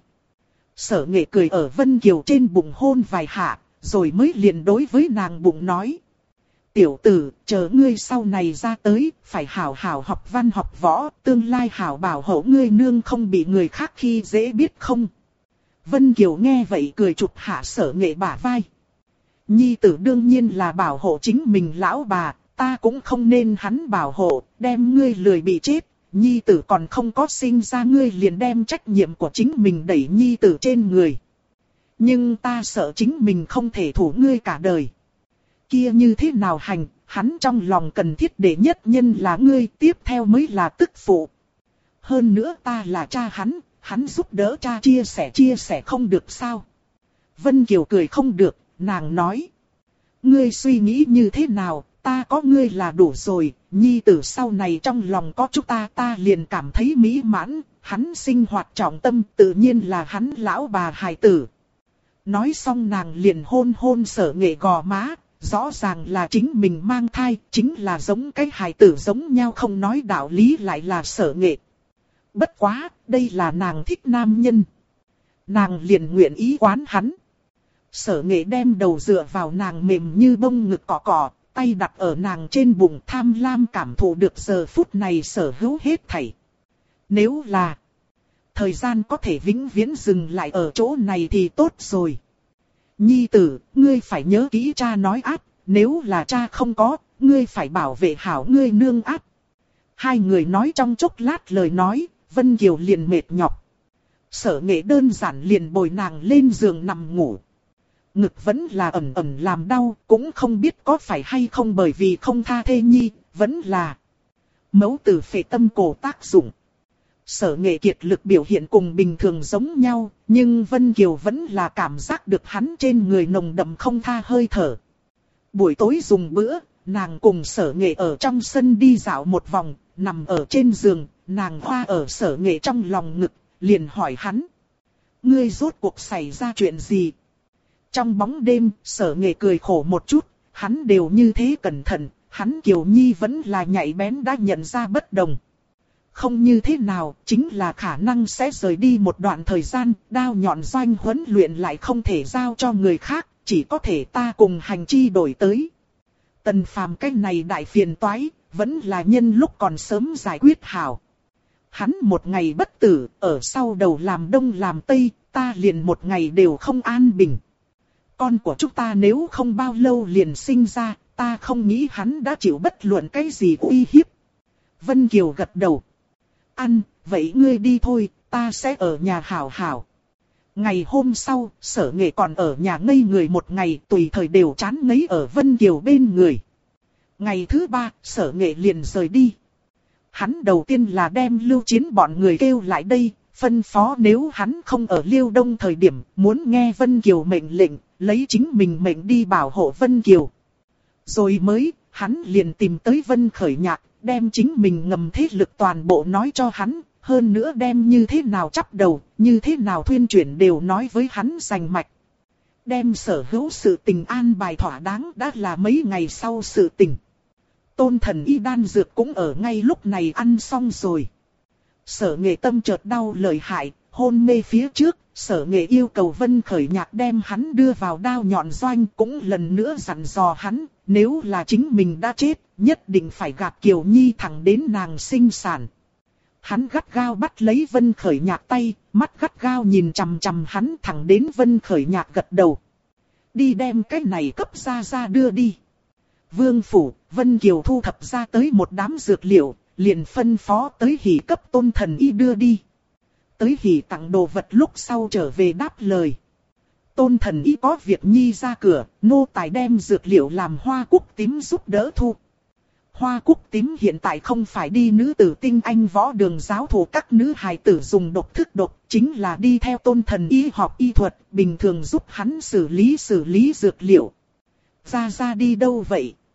Sở Nghệ cười ở Vân Kiều trên bụng hôn vài hạ, rồi mới liền đối với nàng bụng nói. Tiểu tử, chờ ngươi sau này ra tới, phải hảo hảo học văn học võ, tương lai hảo bảo hộ ngươi nương không bị người khác khi dễ biết không. Vân Kiều nghe vậy cười chụp hạ Sở Nghệ bả vai. Nhi tử đương nhiên là bảo hộ chính mình lão bà, ta cũng không nên hắn bảo hộ, đem ngươi lười bị chết. Nhi tử còn không có sinh ra ngươi liền đem trách nhiệm của chính mình đẩy nhi tử trên người. Nhưng ta sợ chính mình không thể thủ ngươi cả đời. Kia như thế nào hành, hắn trong lòng cần thiết đệ nhất nhân là ngươi, tiếp theo mới là tức phụ. Hơn nữa ta là cha hắn giúp đỡ cha chia sẻ không được sao. Vân Kiều cười không được, nàng nói. Ngươi suy nghĩ như thế nào, ta có ngươi là đủ rồi, nhi tử sau này trong lòng có chúng ta liền cảm thấy mỹ mãn, hắn sinh hoạt trọng tâm tự nhiên là hắn lão bà hài tử. Nói xong nàng liền hôn Sở Nghệ gò má, rõ ràng là chính mình mang thai, chính là giống cái hài tử giống nhau không nói đạo lý lại là Sở Nghệ. Bất quá, đây là nàng thích nam nhân. Nàng liền nguyện ý quán hắn. Sở Nghệ đem đầu dựa vào nàng mềm như bông ngực cọ, tay đặt ở nàng trên bụng tham lam cảm thụ được giờ phút này sở hữu hết thảy. Nếu là thời gian có thể vĩnh viễn dừng lại ở chỗ này thì tốt rồi. Nhi tử, ngươi phải nhớ kỹ cha nói áp, nếu là cha không có, ngươi phải bảo vệ hảo ngươi nương áp. Hai người nói trong chốc lát lời nói, Vân Kiều liền mệt nhọc. Sở Nghệ đơn giản liền bồi nàng lên giường nằm ngủ. Ngực vẫn là ẩm làm đau, cũng không biết có phải hay không bởi vì không tha thê nhi, vẫn là mẫu tử phệ tâm cổ tác dụng. Sở Nghệ kiệt lực biểu hiện cùng bình thường giống nhau, nhưng Vân Kiều vẫn là cảm giác được hắn trên người nồng đậm không tha hơi thở. Buổi tối dùng bữa, nàng cùng Sở Nghệ ở trong sân đi dạo một vòng, nằm ở trên giường, nàng hoa ở Sở Nghệ trong lòng ngực, liền hỏi hắn. Ngươi rốt cuộc xảy ra chuyện gì? Trong bóng đêm, Sở Nghệ cười khổ một chút, hắn đều như thế cẩn thận, hắn Kiều Nhi vẫn là nhạy bén đã nhận ra bất đồng. Không như thế nào, chính là khả năng sẽ rời đi một đoạn thời gian, đao nhọn doanh huấn luyện lại không thể giao cho người khác, chỉ có thể ta cùng hành chi đổi tới. Tần Phàm cái này đại phiền toái, vẫn là nhân lúc còn sớm giải quyết hảo. Hắn một ngày bất tử, ở sau đầu làm đông làm tây, ta liền một ngày đều không an bình. Con của chúng ta nếu không bao lâu liền sinh ra, ta không nghĩ hắn đã chịu bất luận cái gì uy hiếp. Vân Kiều gật đầu. Ăn, vậy ngươi đi thôi, ta sẽ ở nhà hảo hảo. Ngày hôm sau, Sở Nghệ còn ở nhà ngây người một ngày, tùy thời đều chán ngấy ở Vân Kiều bên người. Ngày thứ 3, Sở Nghệ liền rời đi. Hắn đầu tiên là đem Lưu Chiến bọn người kêu lại đây, phân phó nếu hắn không ở Liêu Đông thời điểm, muốn nghe Vân Kiều mệnh lệnh, lấy chính mình mệnh đi bảo hộ Vân Kiều. Rồi mới, hắn liền tìm tới Vân Khởi Nhạc, đem chính mình ngầm thế lực toàn bộ nói cho hắn, hơn nữa đem như thế nào chắp đầu, như thế nào thuyên chuyển đều nói với hắn rành mạch. Đem sở hữu sự tình an bài thỏa đáng đã là mấy ngày sau sự tình. Tôn Thần Y đan dược cũng ở ngay lúc này ăn xong rồi. Sở Nghệ tâm chợt đau lợi hại, hôn mê phía trước, Sở Nghệ yêu cầu Vân Khởi Nhạc đem hắn đưa vào đao nhọn doanh, cũng lần nữa dặn dò hắn, nếu là chính mình đã chết, nhất định phải gạt Kiều Nhi thẳng đến nàng sinh sản. Hắn gắt gao bắt lấy Vân Khởi Nhạc tay, mắt gắt gao nhìn chằm chằm hắn thẳng đến Vân Khởi Nhạc gật đầu. Đi đem cái này cấp ra đưa đi. Vương phủ, Vân Kiều thu thập ra tới một đám dược liệu, liền phân phó tới Hỉ cấp Tôn Thần Y đưa đi. Tới Hỉ tặng đồ vật lúc sau trở về đáp lời. Tôn Thần Y có việc nhi ra cửa, nô tài đem dược liệu làm hoa cúc tím giúp đỡ thu. Hoa cúc tím hiện tại không phải đi nữ tử tinh anh võ đường giáo thủ các nữ hài tử dùng độc thức độc, chính là đi theo Tôn Thần Y học y thuật, bình thường giúp hắn xử lý dược liệu. Ra đi đâu vậy?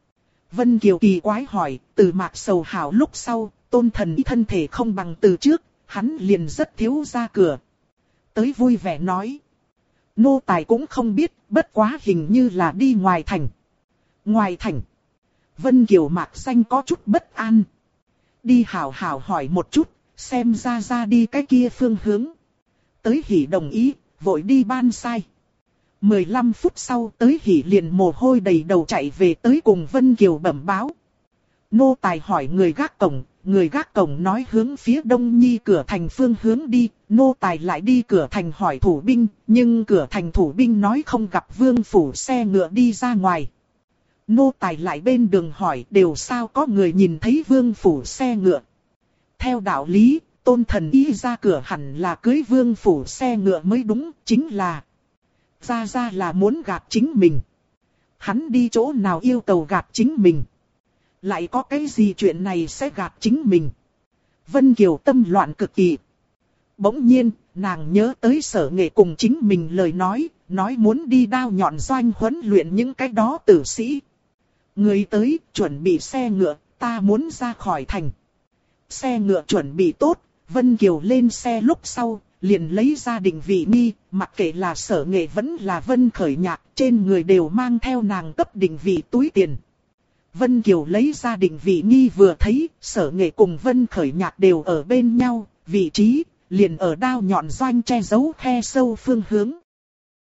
Vân Kiều kỳ quái hỏi, từ Mạc Sầu Hảo lúc sau, Tôn Thần Y thân thể không bằng từ trước, hắn liền rất thiếu ra cửa. Tới vui vẻ nói. Nô tài cũng không biết, bất quá hình như là đi ngoài thành. Ngoài thành. Vân Kiều mạc xanh có chút bất an. Đi hảo hảo hỏi một chút, xem ra đi cái kia phương hướng. Tới Hỉ đồng ý, vội đi ban sai. 15 phút sau Tới Hỉ liền mồ hôi đầy đầu chạy về tới cùng Vân Kiều bẩm báo. Nô tài hỏi người gác cổng nói hướng phía đông nhi cửa thành phương hướng đi, nô tài lại đi cửa thành hỏi thủ binh, nhưng cửa thành thủ binh nói không gặp vương phủ xe ngựa đi ra ngoài. Nô tài lại bên đường hỏi đều sao có người nhìn thấy vương phủ xe ngựa. Theo đạo lý, Tôn Thần Y ra cửa hẳn là cưới vương phủ xe ngựa mới đúng, chính là ra là muốn gạt chính mình. Hắn đi chỗ nào yêu cầu gạt chính mình. Lại có cái gì chuyện này sẽ gạt chính mình. Vân Kiều tâm loạn cực kỳ. Bỗng nhiên, nàng nhớ tới Sở Nghệ cùng chính mình lời nói muốn đi đao nhọn doanh huấn luyện những cái đó tử sĩ. Người tới, chuẩn bị xe ngựa, ta muốn ra khỏi thành. Xe ngựa chuẩn bị tốt, Vân Kiều lên xe lúc sau, liền lấy ra định vị nghi, mặc kệ là Sở Nghệ vẫn là Vân Khởi Nhạc, trên người đều mang theo nàng cấp định vị túi tiền. Vân Kiều lấy ra định vị nghi vừa thấy, Sở Nghệ cùng Vân Khởi Nhạc đều ở bên nhau, vị trí, liền ở đao nhọn doanh che giấu khe sâu phương hướng.